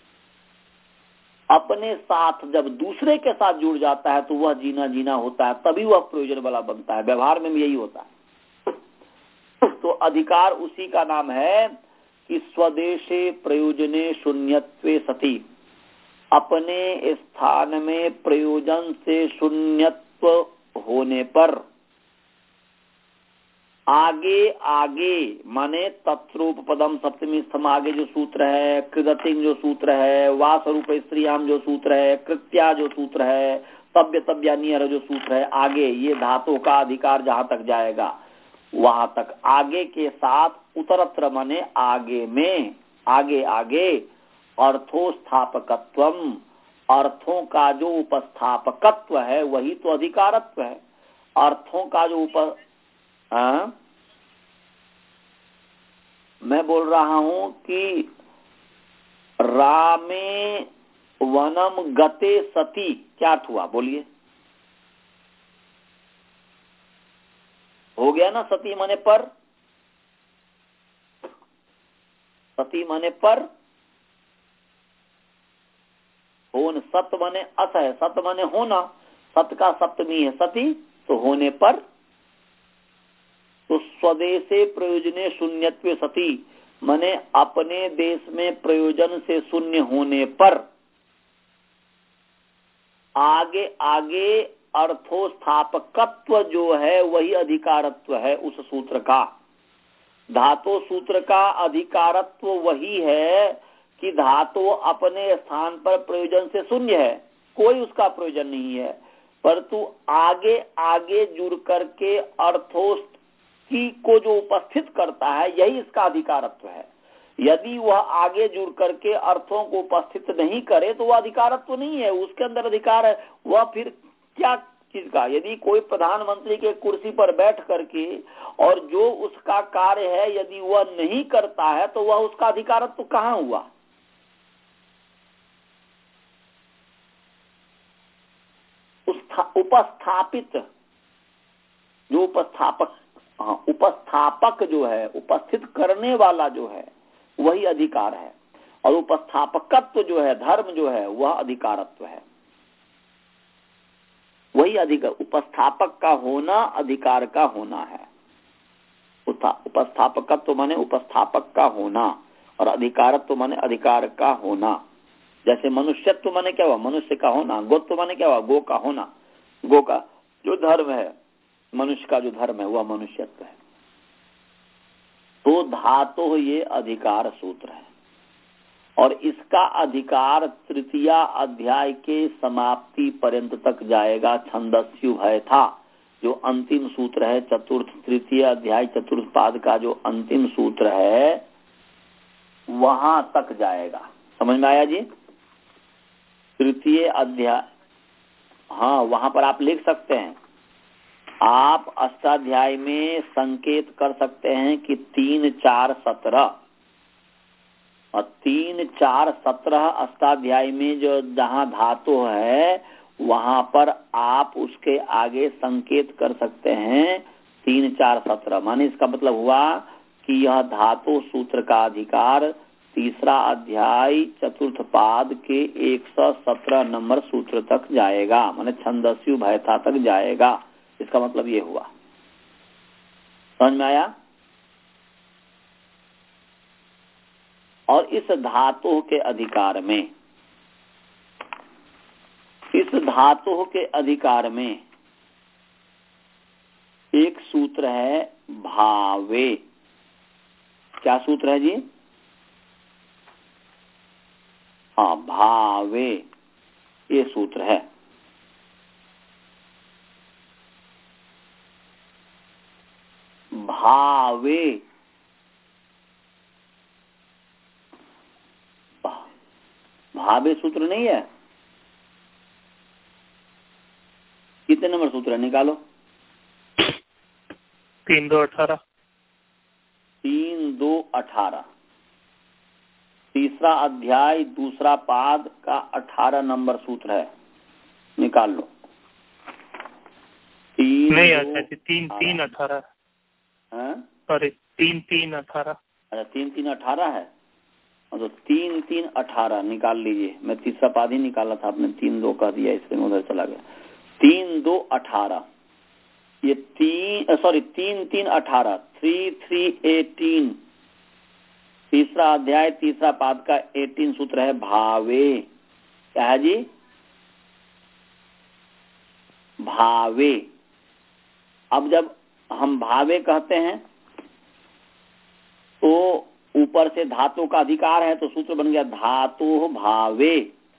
अपने साथ जब दूसरे के साथ जुड़ जाता है तो वह जीना जीना होता है, तभी वह प्रयोजन वाला बनता है। व्यवहार में भी यही होता है। तो अधिकार उसी का नाम है कि स्वदेशे प्रयोजने शून्यत्वे सति, अपने स्थान में प्रयोजन से शून्यत्व होने पर। आगे आगे माने तत्रूप पदम सप्तमी स्थम आगे जो सूत्र है, कृदतिम जो सूत्र है, वास रूप स्त्रियाम जो सूत्र है, कृत्या जो सूत्र है, तव्य तव्यानियर जो सूत्र है, आगे ये धातु का अधिकार जहां तक जाएगा वहां तक आगे के साथ उत्तरत्र माने आगे में, आगे आगे अर्थोस्थापकत्वम, अर्थों का जो उपस्थापकत्व है वही तो अधिकारत्व है। अर्थों का जो उप हाँ? मैं बोल रहा हूं कि रामे वनम गते सती क्या अर्थ हुआ? बोलिए। हो गया ना? सती माने पर, सती माने पर, होन, सत माने अस है, सत माने होना, सत का सप्तमी है सती, तो होने पर। तो स्वदेशे प्रयोजने शून्यत्वे सति माने अपने देश में प्रयोजन से शून्य होने पर आगे आगे अर्थोस्थापकत्व जो है वही अधिकारत्व है उस सूत्र का। धातु सूत्र का अधिकारत्व वही है कि धातु अपने स्थान पर प्रयोजन से शून्य है, कोई उसका प्रयोजन नहीं है। परंतु आगे आगे जुड़ करके अर्थों की को जो उपस्थित करता है यही इसका अधिकारत्व है। यदि वह आगे जुड़ करके अर्थों को उपस्थित नहीं करे तो वह अधिकारत्व नहीं है, उसके अंदर अधिकार है। वह फिर क्या चीज का, यदि कोई प्रधानमंत्री के कुर्सी पर बैठ करके और जो उसका कार्य है यदि वह नहीं करता है तो वह उसका अधिकारत्व तो कहाँ हुआ। उपस्थापित जो उपस्थापक हाँ उपस्थापक जो है, उपस्थित करने वाला जो है वही अधिकार है, और उपस्थापकत्व जो है, धर्म जो है वह अधिकारत्व है। वही अधिकार, उपस्थापक का होना अधिकार का होना है। उपस्थापकत्व माने उपस्थापक का होना और अधिकारत्व माने अधिकार का होना। जैसे मनुष्यत्व माने क्या हुआ, मनुष्य का होना। गोत्व माने क्या हुआ, गो का होना। गो का जो धर्म है, मनुष्य का जो धर्म है वह मनुष्यत्व है। तो धातु ये अधिकार सूत्र है और इसका अधिकार तृतीय अध्याय के समाप्ति पर्यंत तक जाएगा। छंदस्यु है था जो अंतिम सूत्र है, चतुर्थ तृतीय अध्याय चतुर्थ पाद का जो अंतिम सूत्र है वहां तक जाएगा। समझ में आया जी? तृतीय अध्याय, हाँ वहां पर आप लिख सकते हैं। आप अष्टाध्याय में संकेत कर सकते हैं कि तीन चार सत्रह और तीन चार सत्रह अष्टाध्याय में जो जहां धातु है वहां पर आप उसके आगे संकेत कर सकते हैं तीन चार सत्रह। माने इसका मतलब हुआ कि यह धातु सूत्र का अधिकार तीसरा अध्याय चतुर्थ पाद के एक सौ सत्रह नंबर सूत्र तक जाएगा, माने छंदस्यु भयथा तक जाएगा। इसका मतलब ये हुआ। समझ में आया? और इस धातु के अधिकार में, इस धातु के अधिकार में एक सूत्र है भावे। क्या सूत्र है जी? हाँ भावे, ये सूत्र है। भावे भावे सूत्र नहीं है। कितने नंबर सूत्र है, निकालो। तीन दो अठारह। तीन दो अठारह तीसरा अध्याय दूसरा पाद का अठारह नंबर सूत्र है, निकाल लो। तीन नहीं अच्छा जी, तीन तीन अठारह है, सॉरी तीन तीन अठारह। अच्छा तीन तीन अठारह है, तो तीन तीन अठारह निकाल लीजिए। मैं तीसरा पाद ही निकाला था, आपने तीन दो कह दिया इसलिए मैं उधर चला गया। तीन दो अठारह, ये तीन सॉरी तीन तीन अठारह, थ्री थ्री एटीन, तीसरा अध्याय तीसरा पाद का एटीन सूत्र है भावे। क्या है जी? भावे। अब जब हम भावे कहते हैं तो ऊपर से धातु का अधिकार है तो सूत्र बन गया धातु भावे,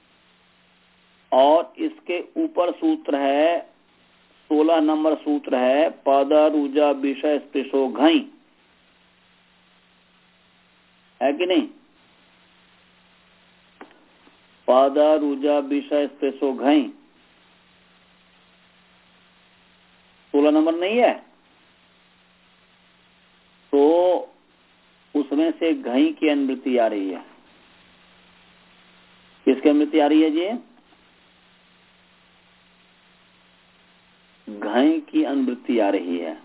और इसके ऊपर सूत्र है सोलह नंबर सूत्र है पद रुज विषय स्पृशो घई, है कि नहीं? पद रुज विषय स्पृशो घई सोलह नंबर नहीं है, तो उसमें से घई की अनुवृत्ति आ रही है। किसकी अनुवृत्ति आ रही है जी? घई की अनुवृत्ति आ रही है।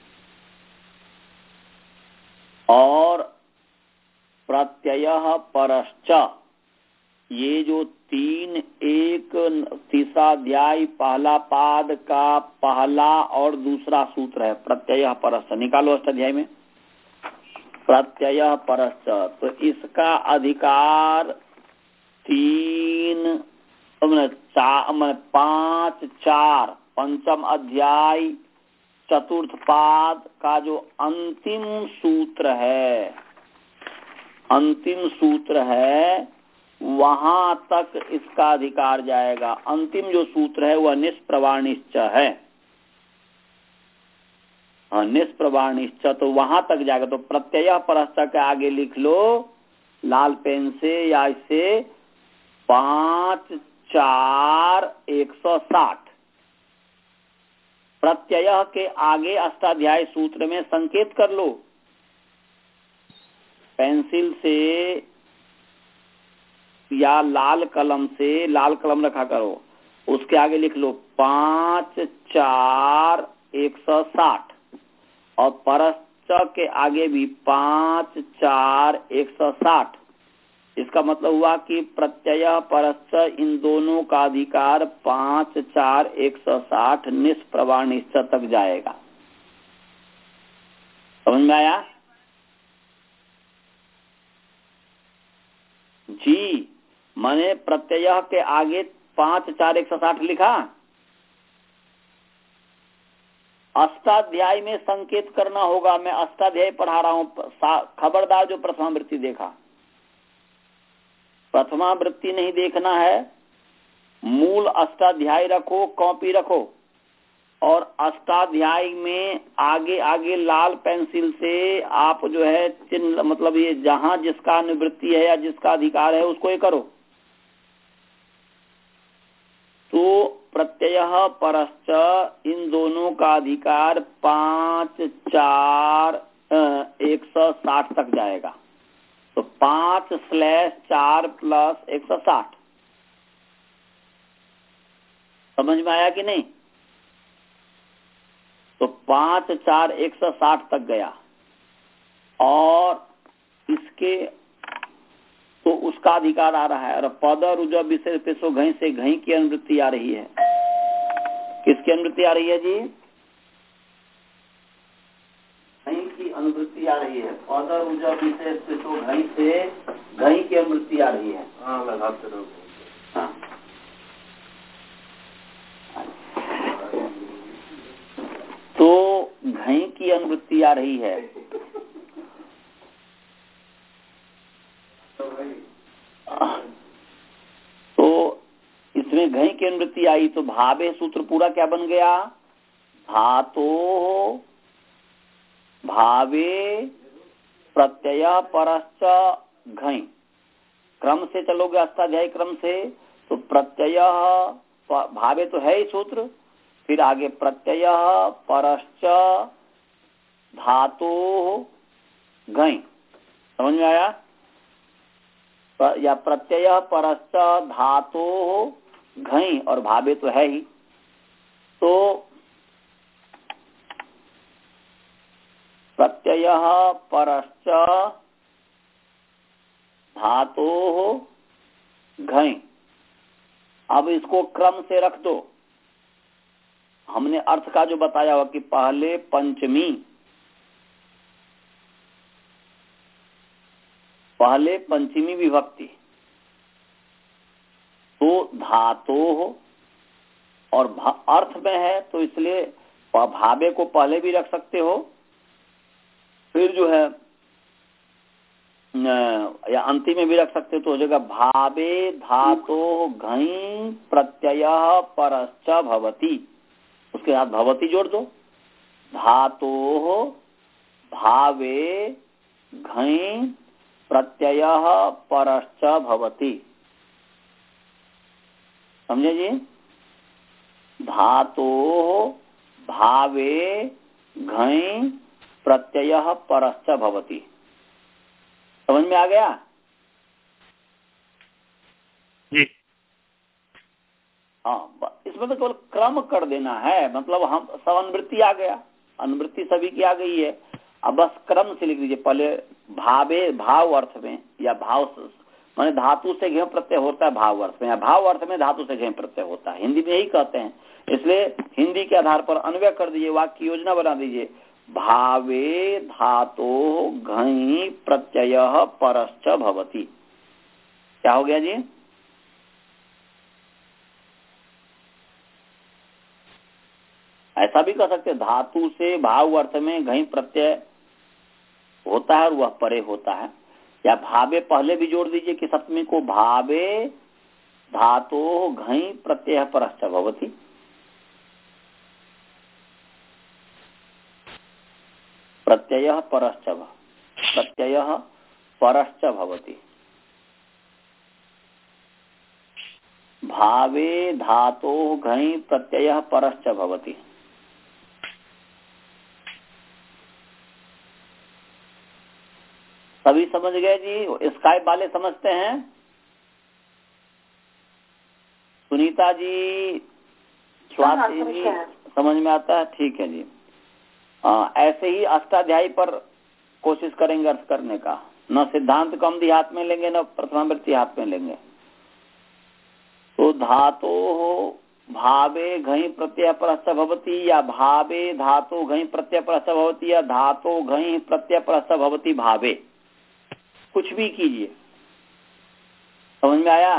और प्रत्यय परश्च, ये जो तीन एक तीसरा अध्याय पहला पाद का पहला और दूसरा सूत्र है प्रत्यय परश्च, निकालो अष्टाध्याय में प्रत्यय परश्च। तो इसका अधिकार तीन चार पांच चार पंचम अध्याय चतुर्थ पाद का जो अंतिम सूत्र है, अंतिम सूत्र है वहां तक इसका अधिकार जाएगा। अंतिम जो सूत्र है वह निष्प्रवाणिश्च है, हाँ निष्प्रवाणिश्च, तो वहां तक जाएगा। तो प्रत्यय परश्च के आगे लिख लो लाल पेन से या इससे, पांच चार एक सौ साठ। प्रत्यय के आगे अष्टाध्यायी सूत्र में संकेत कर लो पेंसिल से या लाल कलम से, लाल कलम रखा करो, उसके आगे लिख लो पांच चार एक सौ साठ, और परश्च के आगे भी पांच चार एक सौ साठ। इसका मतलब हुआ कि प्रत्यय परश्च इन दोनों का अधिकार पांच चार एक सौ साठ निष्प्रवाणिश्च तक जाएगा। समझ में आया जी? मैंने प्रत्यय के आगे पांच चार एक सौ साठ लिखा, अष्टाध्यायी में संकेत करना होगा। मैं अष्टाध्यायी पढ़ा रहा हूं, खबरदार जो प्रथमावृत्ति देखा, प्रथमावृत्ति नहीं देखना है, मूल अष्टाध्यायी रखो, कॉपी रखो, और अष्टाध्यायी में आगे आगे लाल पेंसिल से आप जो है चिन्ह, मतलब ये जहां जिसका अनुवृत्ति है या जिसका अधिकार है उसको ये करो। तो प्रत्यय परश्च इन दोनों का अधिकार पांच चार एक सौ साठ तक जाएगा। तो पांच स्लैश चार प्लस एक सौ साठ। समझ में आया कि नहीं? तो पांच चार एक सौ साठ तक गया, और इसके तो उसका अधिकार आ रहा है। और पद रुज विशेष पेशो घई से घई की अनुवृत्ति आ रही है। किसकी अनुवृत्ति आ रही है जी? घई की अनुवृत्ति आ रही है। पद रुज विशेष पेशो घई से घई की अनुवृत्ति आ रही है। हाँ लगाते रहो। हाँ तो घई की अनुवृत्ति आ रही है। तो इसमें घई की अनुवृत्ति आई, तो भावे सूत्र पूरा क्या बन गया? धातो भावे प्रत्यय परश्च घई। क्रम से चलोगे अष्टाध्यायी क्रम से, तो प्रत्यय भावे तो है ही सूत्र, फिर आगे प्रत्यय परश्च धातो घई। समझ में आया? या प्रत्यय परश्च धातो घई, और भावे तो है ही। तो प्रत्यय परश्च धातो घई। अब इसको क्रम से रख दो। हमने अर्थ का जो बताया हुआ कि पहले पंचमी, पहले पंचमी विभक्ति, तो धातो हो और अर्थ में है, तो इसलिए भावे को पहले भी रख सकते हो, फिर जो है या अंतिम में भी रख सकते हो, तो हो जाएगा भावे धातो घई प्रत्यय परश्च भवति। उसके साथ भवति जोड़ दो। धातो भावे घई प्रत्यय परश्च भवति। समझे जी? धातो भावे घई प्रत्यय परश्च भवति। समझ में आ गया? जी। हाँ, इसमें तो केवल क्रम कर देना है, मतलब हम सब अनुवृत्ति आ गया, अनुवृत्ति सभी की आ गई है। अब बस क्रम से लिख दीजिए। पहले भावे भाव अर्थ में, या भाव माने धातु से घेय प्रत्यय होता है भाव अर्थ में, या भाव अर्थ में धातु से घेय प्रत्यय होता है, हिंदी में यही कहते हैं। इसलिए हिंदी के आधार पर अन्वय कर दीजिए, वाक्य योजना बना दीजिए। भावे धातो घई प्रत्यय परश्च भवति। क्या हो गया जी? ऐसा भी कह सकते, धातु से भाव अर्थ में घई प्रत्यय होता है और वह परे होता है। या भावे पहले भी जोड़ दीजिए कि सप्तमी को भावे धातो घई प्रत्यय परश्च भवति। प्रत्यय परश्च प्रत्यय परश्च भवति। भावे धातो घई प्रत्यय परश्च भवति। सभी समझ गए जी? स्काइप वाले समझते हैं? सुनीता जी, स्वाति जी, समझ में आता है? ठीक है जी। आ, ऐसे ही अष्टाध्यायी पर कोशिश करेंगे अर्थ करने का। न सिद्धांत को हम भी हाथ में लेंगे, न प्रथमावृत्ति हाथ में लेंगे। तो धातो भावे घई प्रत्यय परश्च भवति, या भावे धातो घई प्रत्यय परश्च भवति, या धातो घई प्रत्यय परश्च भवति भावे, कुछ भी कीजिए। समझ में आया?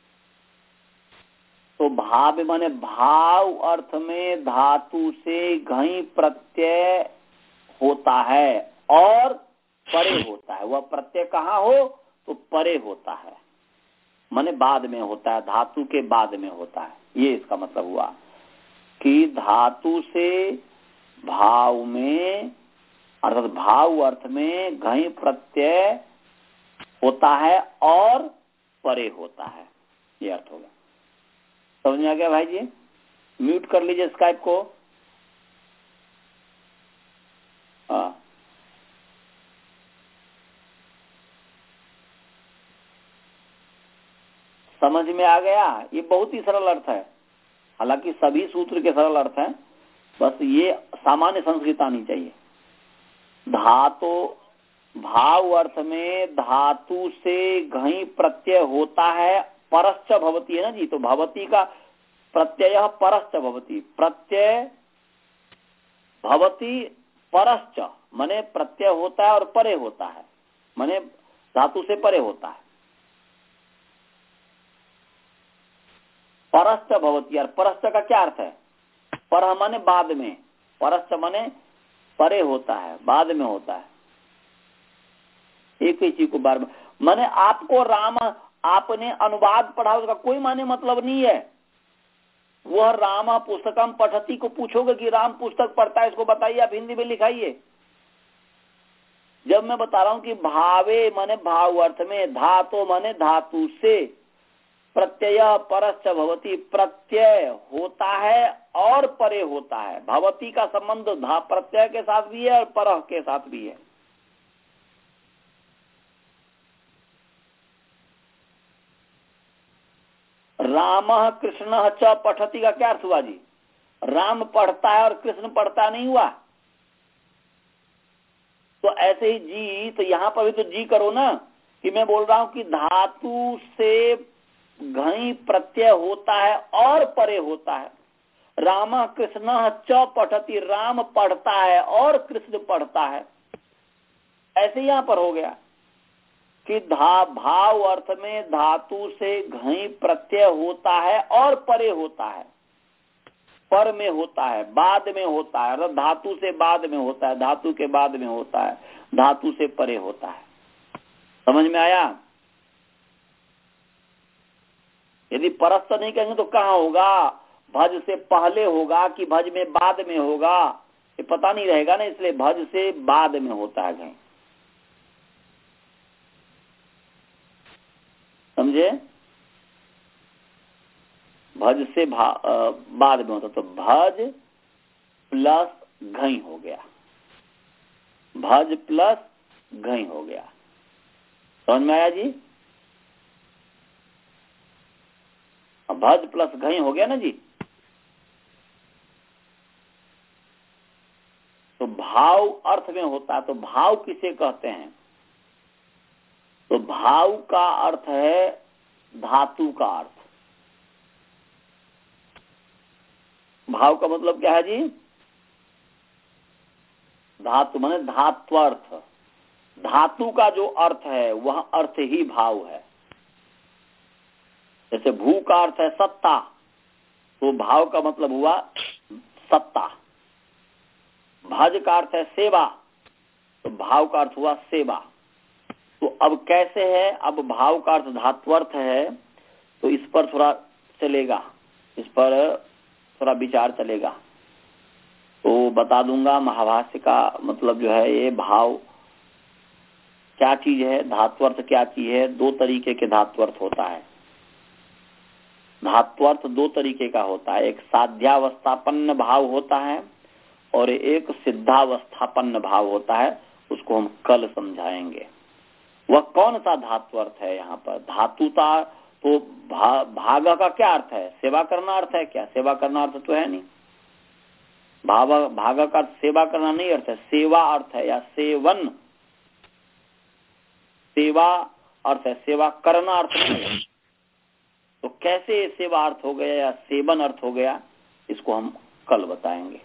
तो भाव माने भाव अर्थ में धातु से घई प्रत्यय होता है और परे होता है। वह प्रत्यय कहाँ हो? तो परे होता है, माने बाद में होता है, धातु के बाद में होता है। ये इसका मतलब हुआ कि धातु से भाव में अर्थात भाव अर्थ में घई प्रत्यय होता है और परे होता है। ये अर्थ होगा। समझ में आ गया भाई जी? म्यूट कर लीजिए स्काइप को। हाँ, समझ में आ गया? ये बहुत ही सरल अर्थ है। हालांकि सभी सूत्र के सरल अर्थ हैं, बस ये सामान्य संस्कृत आनी चाहिए। धातु भाव अर्थ में धातु से घई प्रत्यय होता है, परश्च भवति है ना जी। तो भवति का प्रत्यय परश्च भवति, प्रत्यय भवति परश्च माने प्रत्यय होता है और परे होता है, माने धातु से परे होता है। परश्च भवति, यार परश्च का क्या अर्थ है? पर माने बाद में, परश्च माने परे होता है, बाद में होता है। एक ही चीज को बार बार, माने आपको राम आपने अनुवाद पढ़ा, उसका कोई माने मतलब नहीं है। वह राम पुस्तकम पठती को पूछोगे कि राम पुस्तक पढ़ता है, इसको बताइए, आप हिंदी में लिखाइए। जब मैं बता रहा हूं कि भावे माने भाव अर्थ में, धातो माने धातु से, प्रत्यय परश्च भवति प्रत्यय होता है और परे होता है। भवति का संबंध धा प्रत्यय के साथ भी है और परह के साथ भी है। राम कृष्ण च पठती का क्या अर्थ हुआ जी? राम पढ़ता है और कृष्ण पढ़ता नहीं हुआ। तो ऐसे ही जी, तो यहां पर भी तो जी करो ना, कि मैं बोल रहा हूं कि धातु से घई प्रत्यय होता है और परे होता है। राम कृष्ण च पठती, राम पढ़ता है और कृष्ण पढ़ता है। ऐसे यहां पर हो गया कि धा भाव अर्थ में धातु से घई प्रत्यय होता है और परे होता है, पर में होता है, बाद में होता है, अर्थात धातु से बाद में होता है, धातु के बाद में होता है, धातु से परे होता है। समझ में आया? यदि परस्त नहीं कहेंगे तो कहाँ होगा? भज से पहले होगा कि भज में बाद में होगा, ये पता नहीं रहेगा ना, इसलिए भज से बाद में होता है घई। समझे? भज से बाद में होता, तो भज प्लस घई हो गया, भज प्लस घई हो गया। समझ में आया जी? भज प्लस घई हो गया ना जी। तो भाव अर्थ में होता है, तो भाव किसे कहते हैं? तो भाव का अर्थ है धातु का अर्थ। भाव का मतलब क्या है जी? धातु माने धात्वर्थ, धातु का जो अर्थ है वह अर्थ ही भाव है। जैसे भू का अर्थ है सत्ता, तो भाव का मतलब हुआ सत्ता। भज का अर्थ है सेवा, तो भाव का अर्थ हुआ सेवा। तो अब कैसे है, अब भाव का अर्थ धात्वर्थ है, तो इस पर थोड़ा चलेगा, इस पर थोड़ा विचार चलेगा। तो बता दूंगा महाभाष्य का मतलब जो है, ये भाव क्या चीज है, धात्वर्थ क्या चीज है। दो तरीके के धात्वर्थ होता है। धात्वर्थ दो तरीके का होता है, एक साध्यावस्थापन्न भाव होता है और एक सिद्धावस्थापन्न भाव होता है। उसको हम कल समझाएंगे। वह कौन सा धात्वर्थ है। यहाँ पर धातुता तो भा, भाग का क्या अर्थ है, सेवा करना अर्थ है क्या, सेवा करना अर्थ तो है नहीं। भाव भाग का सेवा करना नहीं अर्थ है, सेवा अर्थ है, या सेवन, सेवा अर्थ है, सेवा करना अर्थ नहीं है। तो कैसे सेवा अर्थ हो गया या सेवन अर्थ हो गया, इसको हम कल बताएंगे।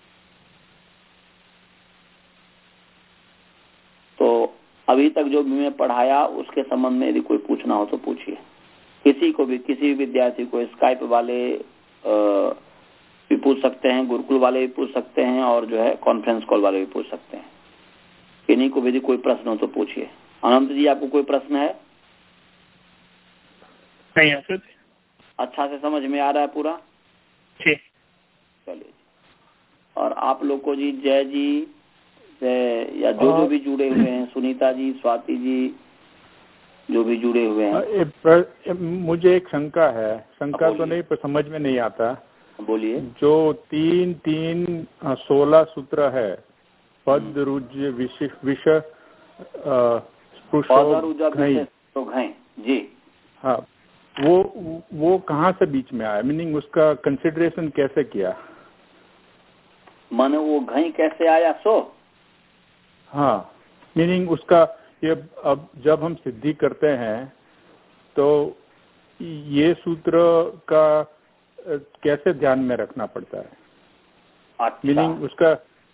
तो अभी तक जो भी मैं पढ़ाया उसके संबंध में यदि कोई पूछना हो तो पूछिए। किसी को भी, किसी भी विद्यार्थी को, स्काइप वाले आ, भी पूछ सकते हैं, गुरुकुल वाले भी पूछ सकते हैं, और जो है कॉन्फ्रेंस कॉल वाले भी पूछ सकते हैं। किन्हीं को भी यदि कोई प्रश्न हो तो पूछिए। अनंत जी, आपको कोई प्रश्न है? नहीं है सर। अच्छा से समझ में आ रहा है पूरा? ठीक, चलिए। और आप लोग को जी, जय जी, या जो जो भी जुड़े हुए हैं, सुनीता जी, स्वाति जी, जो भी जुड़े हुए हैं। मुझे एक शंका है, शंका तो नहीं पर समझ में नहीं आता। बोलिए। जो तीन तीन सोलह सूत्र है, पद रुज विष विष तो घई जी, हाँ, वो वो कहाँ से बीच में आया, मीनिंग उसका कंसिडरेशन कैसे किया? माने वो घई कैसे आया सो? हाँ, मीनिंग उसका ये, अब जब हम सिद्धि करते हैं तो ये सूत्र का कैसे ध्यान में रखना पड़ता है? अच्छा। मीनिंग उसका,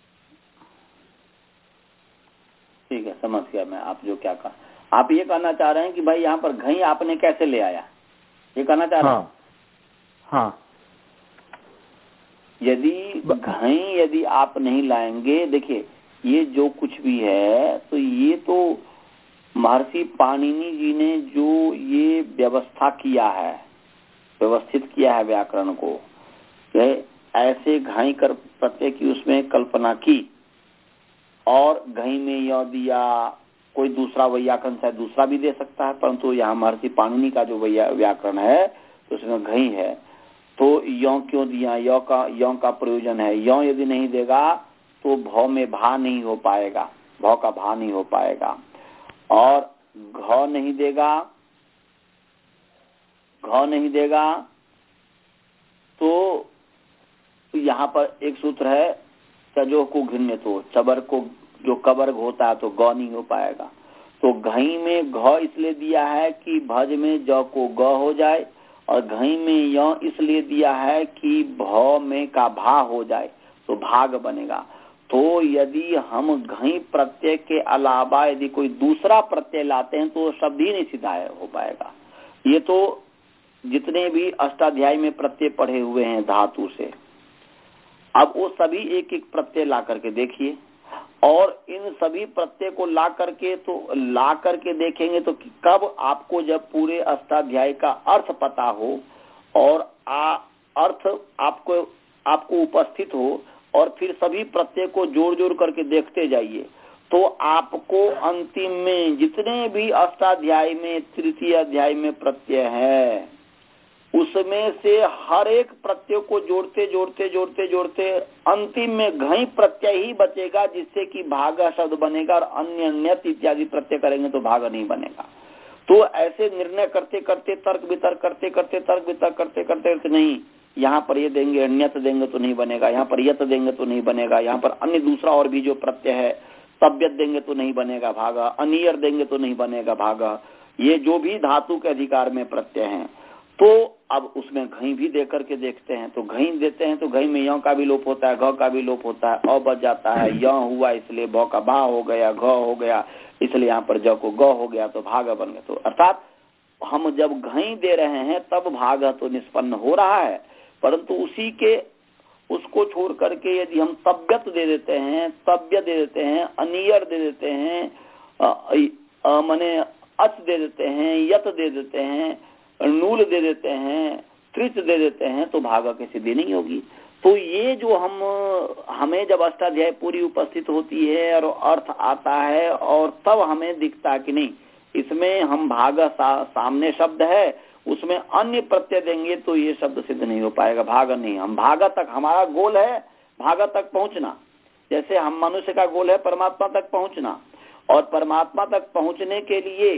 ठीक है, समझ गया मैं आप जो क्या कहा। आप ये कहना चाह रहे हैं कि भाई यहाँ पर घई आपने कैसे ले आया, ये कहना चाह रहे हैं? हाँ, हाँ। यदि घई यदि आप नहीं लाएंगे, देखिए ये जो कुछ भी है तो ये तो महर्षि पाणिनि जी ने जो ये व्यवस्था किया है, व्यवस्थित किया है व्याकरण को, ऐसे घई कर प्रत्यय की उसमें कल्पना की, और घई में य दिया। कोई दूसरा व्याकरण शायद दूसरा भी दे सकता है, परंतु यहाँ महर्षि पाणिनि का जो व्याकरण है तो उसमें घई है। तो यों क्यों दिया, यो का यों का प्रयोजन है। यों यदि नहीं देगा तो भौ में भा नहीं हो पाएगा, भौ का भा नहीं हो पाएगा। और घ नहीं देगा, घ नहीं देगा तो यहाँ पर एक सूत्र है, तजो को घिन्य, तो चबर को जो कबर्ग होता है तो ग नहीं हो पाएगा। तो घई में घ इसलिए दिया है कि भज में ज को ग हो जाए, और घई में य इसलिए दिया है कि भ में का भा हो जाए, तो भाग बनेगा। तो यदि हम घई प्रत्यय के अलावा यदि कोई दूसरा प्रत्यय लाते हैं तो शब्द ही नहीं सीधा हो पाएगा। ये तो जितने भी अष्टाध्यायी में प्रत्यय पढ़े हुए हैं धातु से, अब वो सभी एक एक प्रत्यय ला करके देखिए, और इन सभी प्रत्यय को ला करके तो ला करके देखेंगे तो कब आपको, जब पूरे अष्टाध्यायी का अर्थ पता हो और आ, अर्थ आपको आपको उपस्थित हो, और फिर सभी प्रत्यय को जोड़ जोड़ करके देखते जाइए, तो आपको अंतिम में जितने भी अष्टाध्यायी में, तृतीय अध्याय में प्रत्यय है, उसमें से हर एक प्रत्यय को जोड़ते जोड़ते जोड़ते जोड़ते अंतिम में घई प्रत्यय ही बचेगा, जिससे कि भाग शब्द बनेगा, और अन्य अन्य इत्यादि प्रत्यय करेंगे तो भाग नहीं बनेगा। तो ऐसे निर्णय करते करते, तर्क वितर्क करते करते, तर्क वितर्क करते करते करते नहीं, यहाँ पर ये देंगे, अन्यत देंगे तो नहीं बनेगा, यहाँ पर यत देंगे तो नहीं बनेगा, यहाँ पर अन्य दूसरा और भी जो प्रत्यय है, तब्यत देंगे तो नहीं बनेगा भाग, अनियर देंगे तो नहीं बनेगा भाग, ये जो भी धातु के अधिकार में प्रत्यय हैं। तो अब उसमें घई भी दे करके देखते हैं, तो घई देते हैं तो घई में यों का भी लोप होता है, घ का भी लोप होता है, अ बच जाता है, यों हुआ इसलिए भ का भा हो गया, घ हो गया इसलिए यहाँ पर ज को ग हो गया, तो भाग बन गया। तो अर्थात हम जब घई दे रहे हैं तब भाग तो निष्पन्न हो रहा है, परंतु उसी के उसको छोड़ करके यदि हम तब्यत दे देते हैं, तब्य दे देते हैं, अनियर दे देते हैं, माने अच दे देते हैं, यत दे देते हैं, नूल दे देते हैं, त्रिच दे देते हैं, तो भागा की सिद्धि नहीं होगी। तो ये जो हम हमें जब अष्टाध्याय पूरी उपस्थित होती है और अर्थ आता है और तब हमें दिखता है कि नहीं इसमें हम भागा सा, सामने शब्द है उसमें अन्य प्रत्यय देंगे तो ये शब्द सिद्ध नहीं हो पाएगा, भागा नहीं। हम भागा तक हमारा गोल है, भागा तक पहुंचना। जैसे हम मनुष्य का गोल है परमात्मा तक पहुंचना, और परमात्मा तक पहुंचने के लिए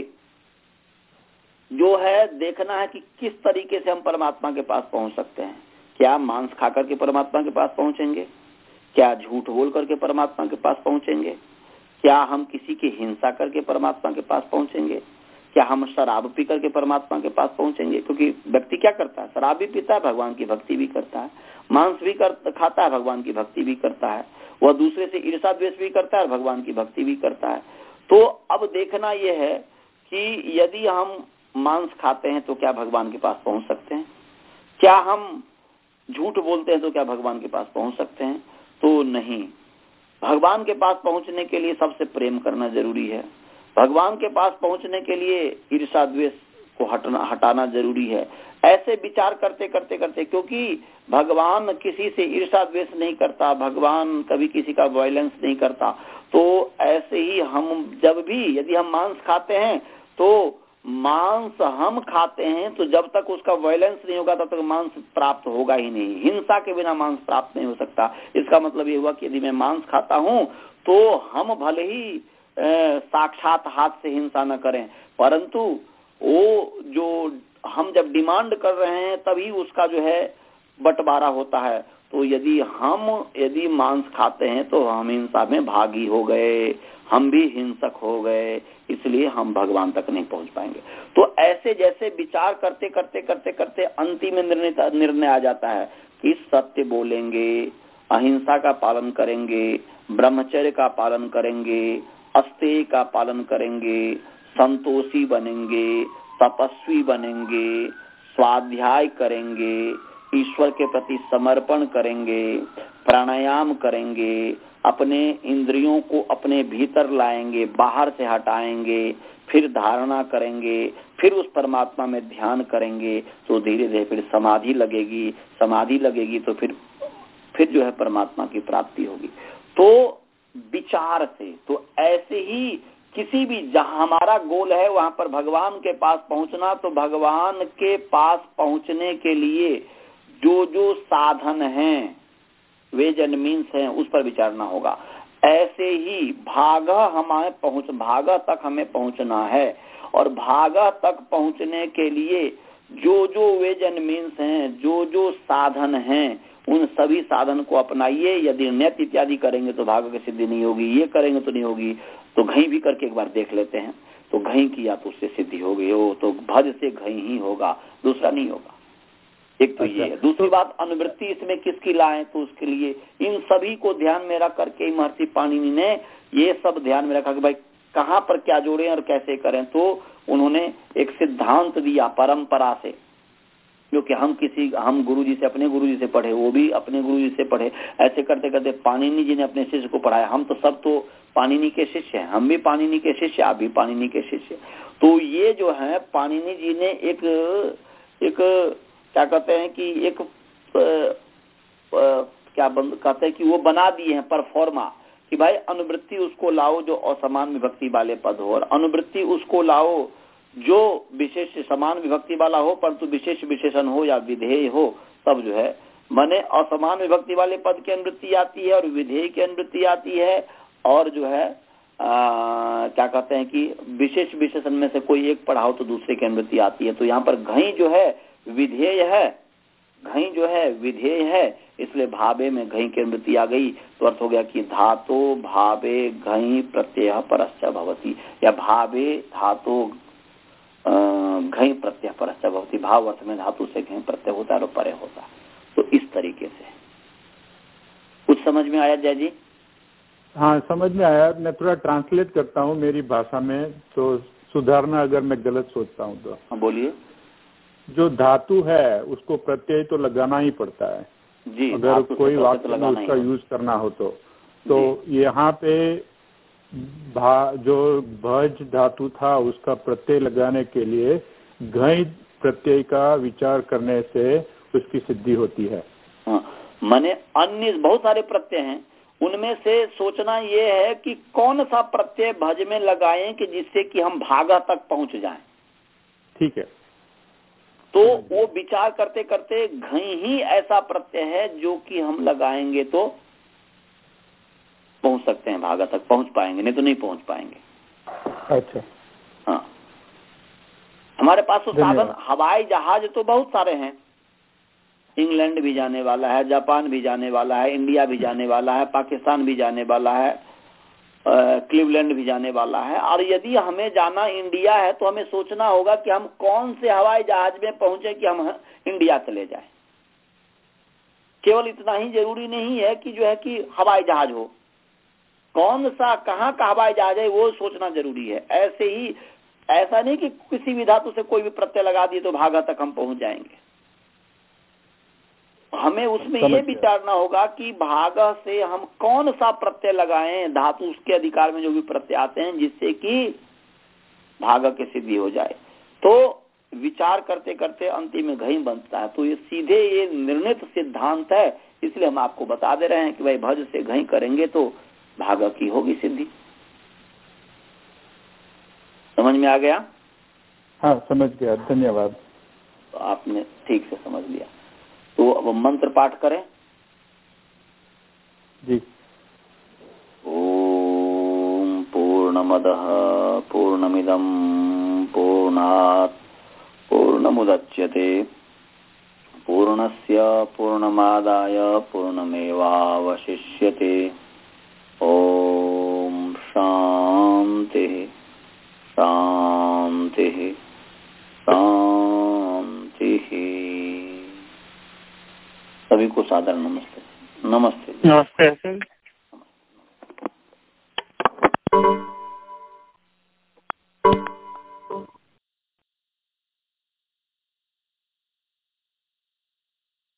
जो है देखना है कि किस तरीके से हम परमात्मा के पास पहुंच सकते हैं। क्या मांस खाकर के परमात्मा के पास पहुंचेंगे? क्या झूठ बोल करके परमात्मा के पास पहुंचेंगे? क्या हम किसी की हिंसा करके परमात्मा के पास पहुंचेंगे? क्या हम शराब पी करके परमात्मा के पास पहुंचेंगे? क्योंकि व्यक्ति क्या करता है, शराब भी पीता है, भगवान की भक्ति भी करता है, मांस भी कर, खाता है, भगवान की भक्ति भी करता है, वह दूसरे से ईर्षा द्वेष भी करता है और भगवान की भक्ति भी करता है। तो अब देखना यह है कि यदि हम मांस खाते हैं तो क्या भगवान के पास पहुंच सकते हैं? क्या हम झूठ बोलते हैं तो क्या भगवान के पास पहुंच सकते हैं? तो नहीं। भगवान के पास पहुंचने के लिए सबसे प्रेम करना जरूरी है। भगवान के पास पहुंचने के लिए ईर्षा द्वेष को हटना हटाना जरूरी है। ऐसे विचार करते करते करते, क्योंकि भगवान किसी से ईर्षा द्वेष नहीं करता, भगवान कभी किसी का वायलेंस नहीं करता। तो ऐसे ही हम जब भी यदि हम मांस खाते हैं तो मांस हम खाते हैं तो जब तक उसका वायलेंस नहीं होगा तब तक मांस प्राप्त होगा ही नहीं। हिंसा के बिना मांस प्राप्त नहीं हो सकता। इसका मतलब ये हुआ कि यदि मैं मांस खाता हूं तो हम भले ही साक्षात हाथ से हिंसा न करें, परंतु वो जो हम जब डिमांड कर रहे हैं तभी उसका जो है बंटवारा होता है। तो यदि हम यदि मांस खाते हैं तो हम हिंसा में भागी हो गए, हम भी हिंसक हो गए, इसलिए हम भगवान तक नहीं पहुंच पाएंगे। तो ऐसे जैसे विचार करते करते करते करते अंतिम निर्णय निर्णय आ जाता है कि सत्य बोलेंगे, अहिंसा का पालन करेंगे, ब्रह्मचर्य का पालन करेंगे, अस्तेय का पालन करेंगे, संतोषी बनेंगे, तपस्वी बनेंगे, स्वाध्याय करेंगे, ईश्वर के प्रति समर्पण करेंगे, प्राणायाम करेंगे, अपने इंद्रियों को अपने भीतर लाएंगे, बाहर से हटाएंगे, फिर धारणा करेंगे, फिर उस परमात्मा में ध्यान करेंगे, तो धीरे धीरे फिर समाधि लगेगी। समाधि लगेगी तो फिर फिर जो है परमात्मा की प्राप्ति होगी। तो विचार से, तो ऐसे ही किसी भी जहां हमारा गोल है वहां पर भगवान के पास पहुंचना, तो भगवान के पास पहुंचने के लिए जो जो साधन हैं, वेज एंड मीन्स हैं, उस पर विचारना होगा। ऐसे ही भागा हमें पहुंच भागा तक हमें पहुंचना है, और भागा तक पहुंचने के लिए जो जो वेज एंड मीन्स हैं, जो जो साधन हैं, उन सभी साधन को अपनाइए। यदि नियत इत्यादि करेंगे तो भाग की सिद्धि नहीं होगी, ये करेंगे तो नहीं होगी। तो घई भी करके एक बार देख लेते हैं, तो घई किया तो उससे सिद्धि हो गई हो, तो भज से घई ही होगा, दूसरा नहीं होगा। एक तो ये है। दूसरी बात, अनुवृत्ति इसमें किसकी लाएं, तो उसके लिए इन सभी को ध्यान में रख करके महर्षि पाणिनि ने ये सब ध्यान में रखा कि भाई कहाँ पर क्या जोड़ें और कैसे करें। तो उन्होंने एक सिद्धांत दिया परंपरा से, क्योंकि हम किसी हम गुरुजी से अपने गुरुजी से पढ़े, वो भी अपने गुरुजी से पढ़े, ऐसे करते करते पाणिनि जी ने अपने शिष्य को पढ़ाया। हम तो सब तो पाणिनि के शिष्य हैं, हम भी पाणिनि के शिष्य, आप भी पाणिनि के शिष्य। तो ये जो है पाणिनि जी ने एक एक क्या कहते हैं कि एक आ, आ, क्या कहते हैं कि वो बना दिए हैं परफॉर्मा, कि भाई अनुवृत्ति उसको लाओ जो असमान विभक्ति वाले पद हो, और अनुवृत्ति उसको लाओ जो विशेष समान विभक्ति वाला हो परंतु विशेष विशेषण हो या विधेय हो। तब जो है माने असमान विभक्ति वाले पद की अनुवृत्ति आती है और विधेय की अनुवृत्ति आती है, और जो है आ, क्या कहते हैं कि विशेष विशेषण में से कोई एक पढ़ाओ तो दूसरे की अनुवृत्ति आती है। तो यहाँ पर घई जो है विधेय है, घई जो है विधेय है, इसलिए भावे में घई की अनुवृत्ति आ गई। तो अर्थ हो गया कि धातो भावे घई प्रत्यय परश्च भवति, या भावे धातो घई प्रत्यय परश्च भवति, भाव अर्थ में धातु से घई प्रत्यय होता है और परे होता है। तो इस तरीके से कुछ समझ में आया जय जी? हाँ समझ में आया। मैं थोड़ा ट्रांसलेट करता हूँ मेरी भाषा में, तो सुधारना अगर मैं गलत सोचता हूँ तो। हाँ बोलिए। जो धातु है उसको प्रत्यय तो लगाना ही पड़ता है जी, अगर कोई वाक्य में उसका यूज करना हो तो। तो यहाँ पे भा जो भज धातु था उसका प्रत्यय लगाने के लिए घई प्रत्यय का विचार करने से उसकी सिद्धि होती है। हाँ, माने अन्य बहुत सारे प्रत्यय हैं, उनमें से सोचना ये है कि कौन सा प्रत्यय भज में लगाएं कि जिससे कि हम भागा तक पहुंच जाएं। ठीक है। तो वो विचार करते करते घई ही ऐसा प्रत्यय है जो कि हम लगाएंगे तो पहुंच सकते हैं, भागा तक पहुंच पाएंगे, नहीं तो नहीं पहुंच पाएंगे। अच्छा। हाँ, हमारे पास तो साधन हवाई जहाज तो बहुत सारे हैं, इंग्लैंड भी जाने वाला है, जापान भी जाने वाला है, इंडिया भी जाने वाला है, पाकिस्तान भी जाने वाला है, क्लीवलैंड भी जाने वाला है। और यदि हमें जाना इंडिया है तो हमें सोचना होगा कि हम कौन से हवाई जहाज में पहुंचे कि हम इंडिया चले जाएं। केवल इतना ही जरूरी नहीं है कि जो है कि हवाई जहाज हो, कौन सा कहाँ का हवाई जहाज है वो सोचना जरूरी है। ऐसे ही ऐसा नहीं कि किसी भी धातु से कोई भी प्रत्यय लगा दिए तो भागा तक हम पहुंच जाएंगे। हमें उसमें ये विचारना होगा कि भागा से हम कौन सा प्रत्यय लगाएं, धातु उसके अधिकार में जो भी प्रत्यय आते हैं जिससे कि भागा की सिद्धि हो जाए। तो विचार करते करते अंतिम में घई बनता है। तो ये सीधे ये निर्णित सिद्धांत है, इसलिए हम आपको बता दे रहे हैं कि भाई भज से घई करेंगे तो भागा की होगी सिद्धि। समझ में आ गया? हाँ, समझ गया, धन्यवाद। तो आपने ठीक से समझ लिया। तो अब मंत्र पाठ करें। जी। ओम पूर्णमदः पूर्णमिदं पूर्णात् पूर्णमुदच्यते पूर्णस्य पूर्णमादाय पूर्णमेवावशिष्यते। ओम शांति शांति शांति। सभी को सादर नमस्ते। नमस्ते नमस्ते सर।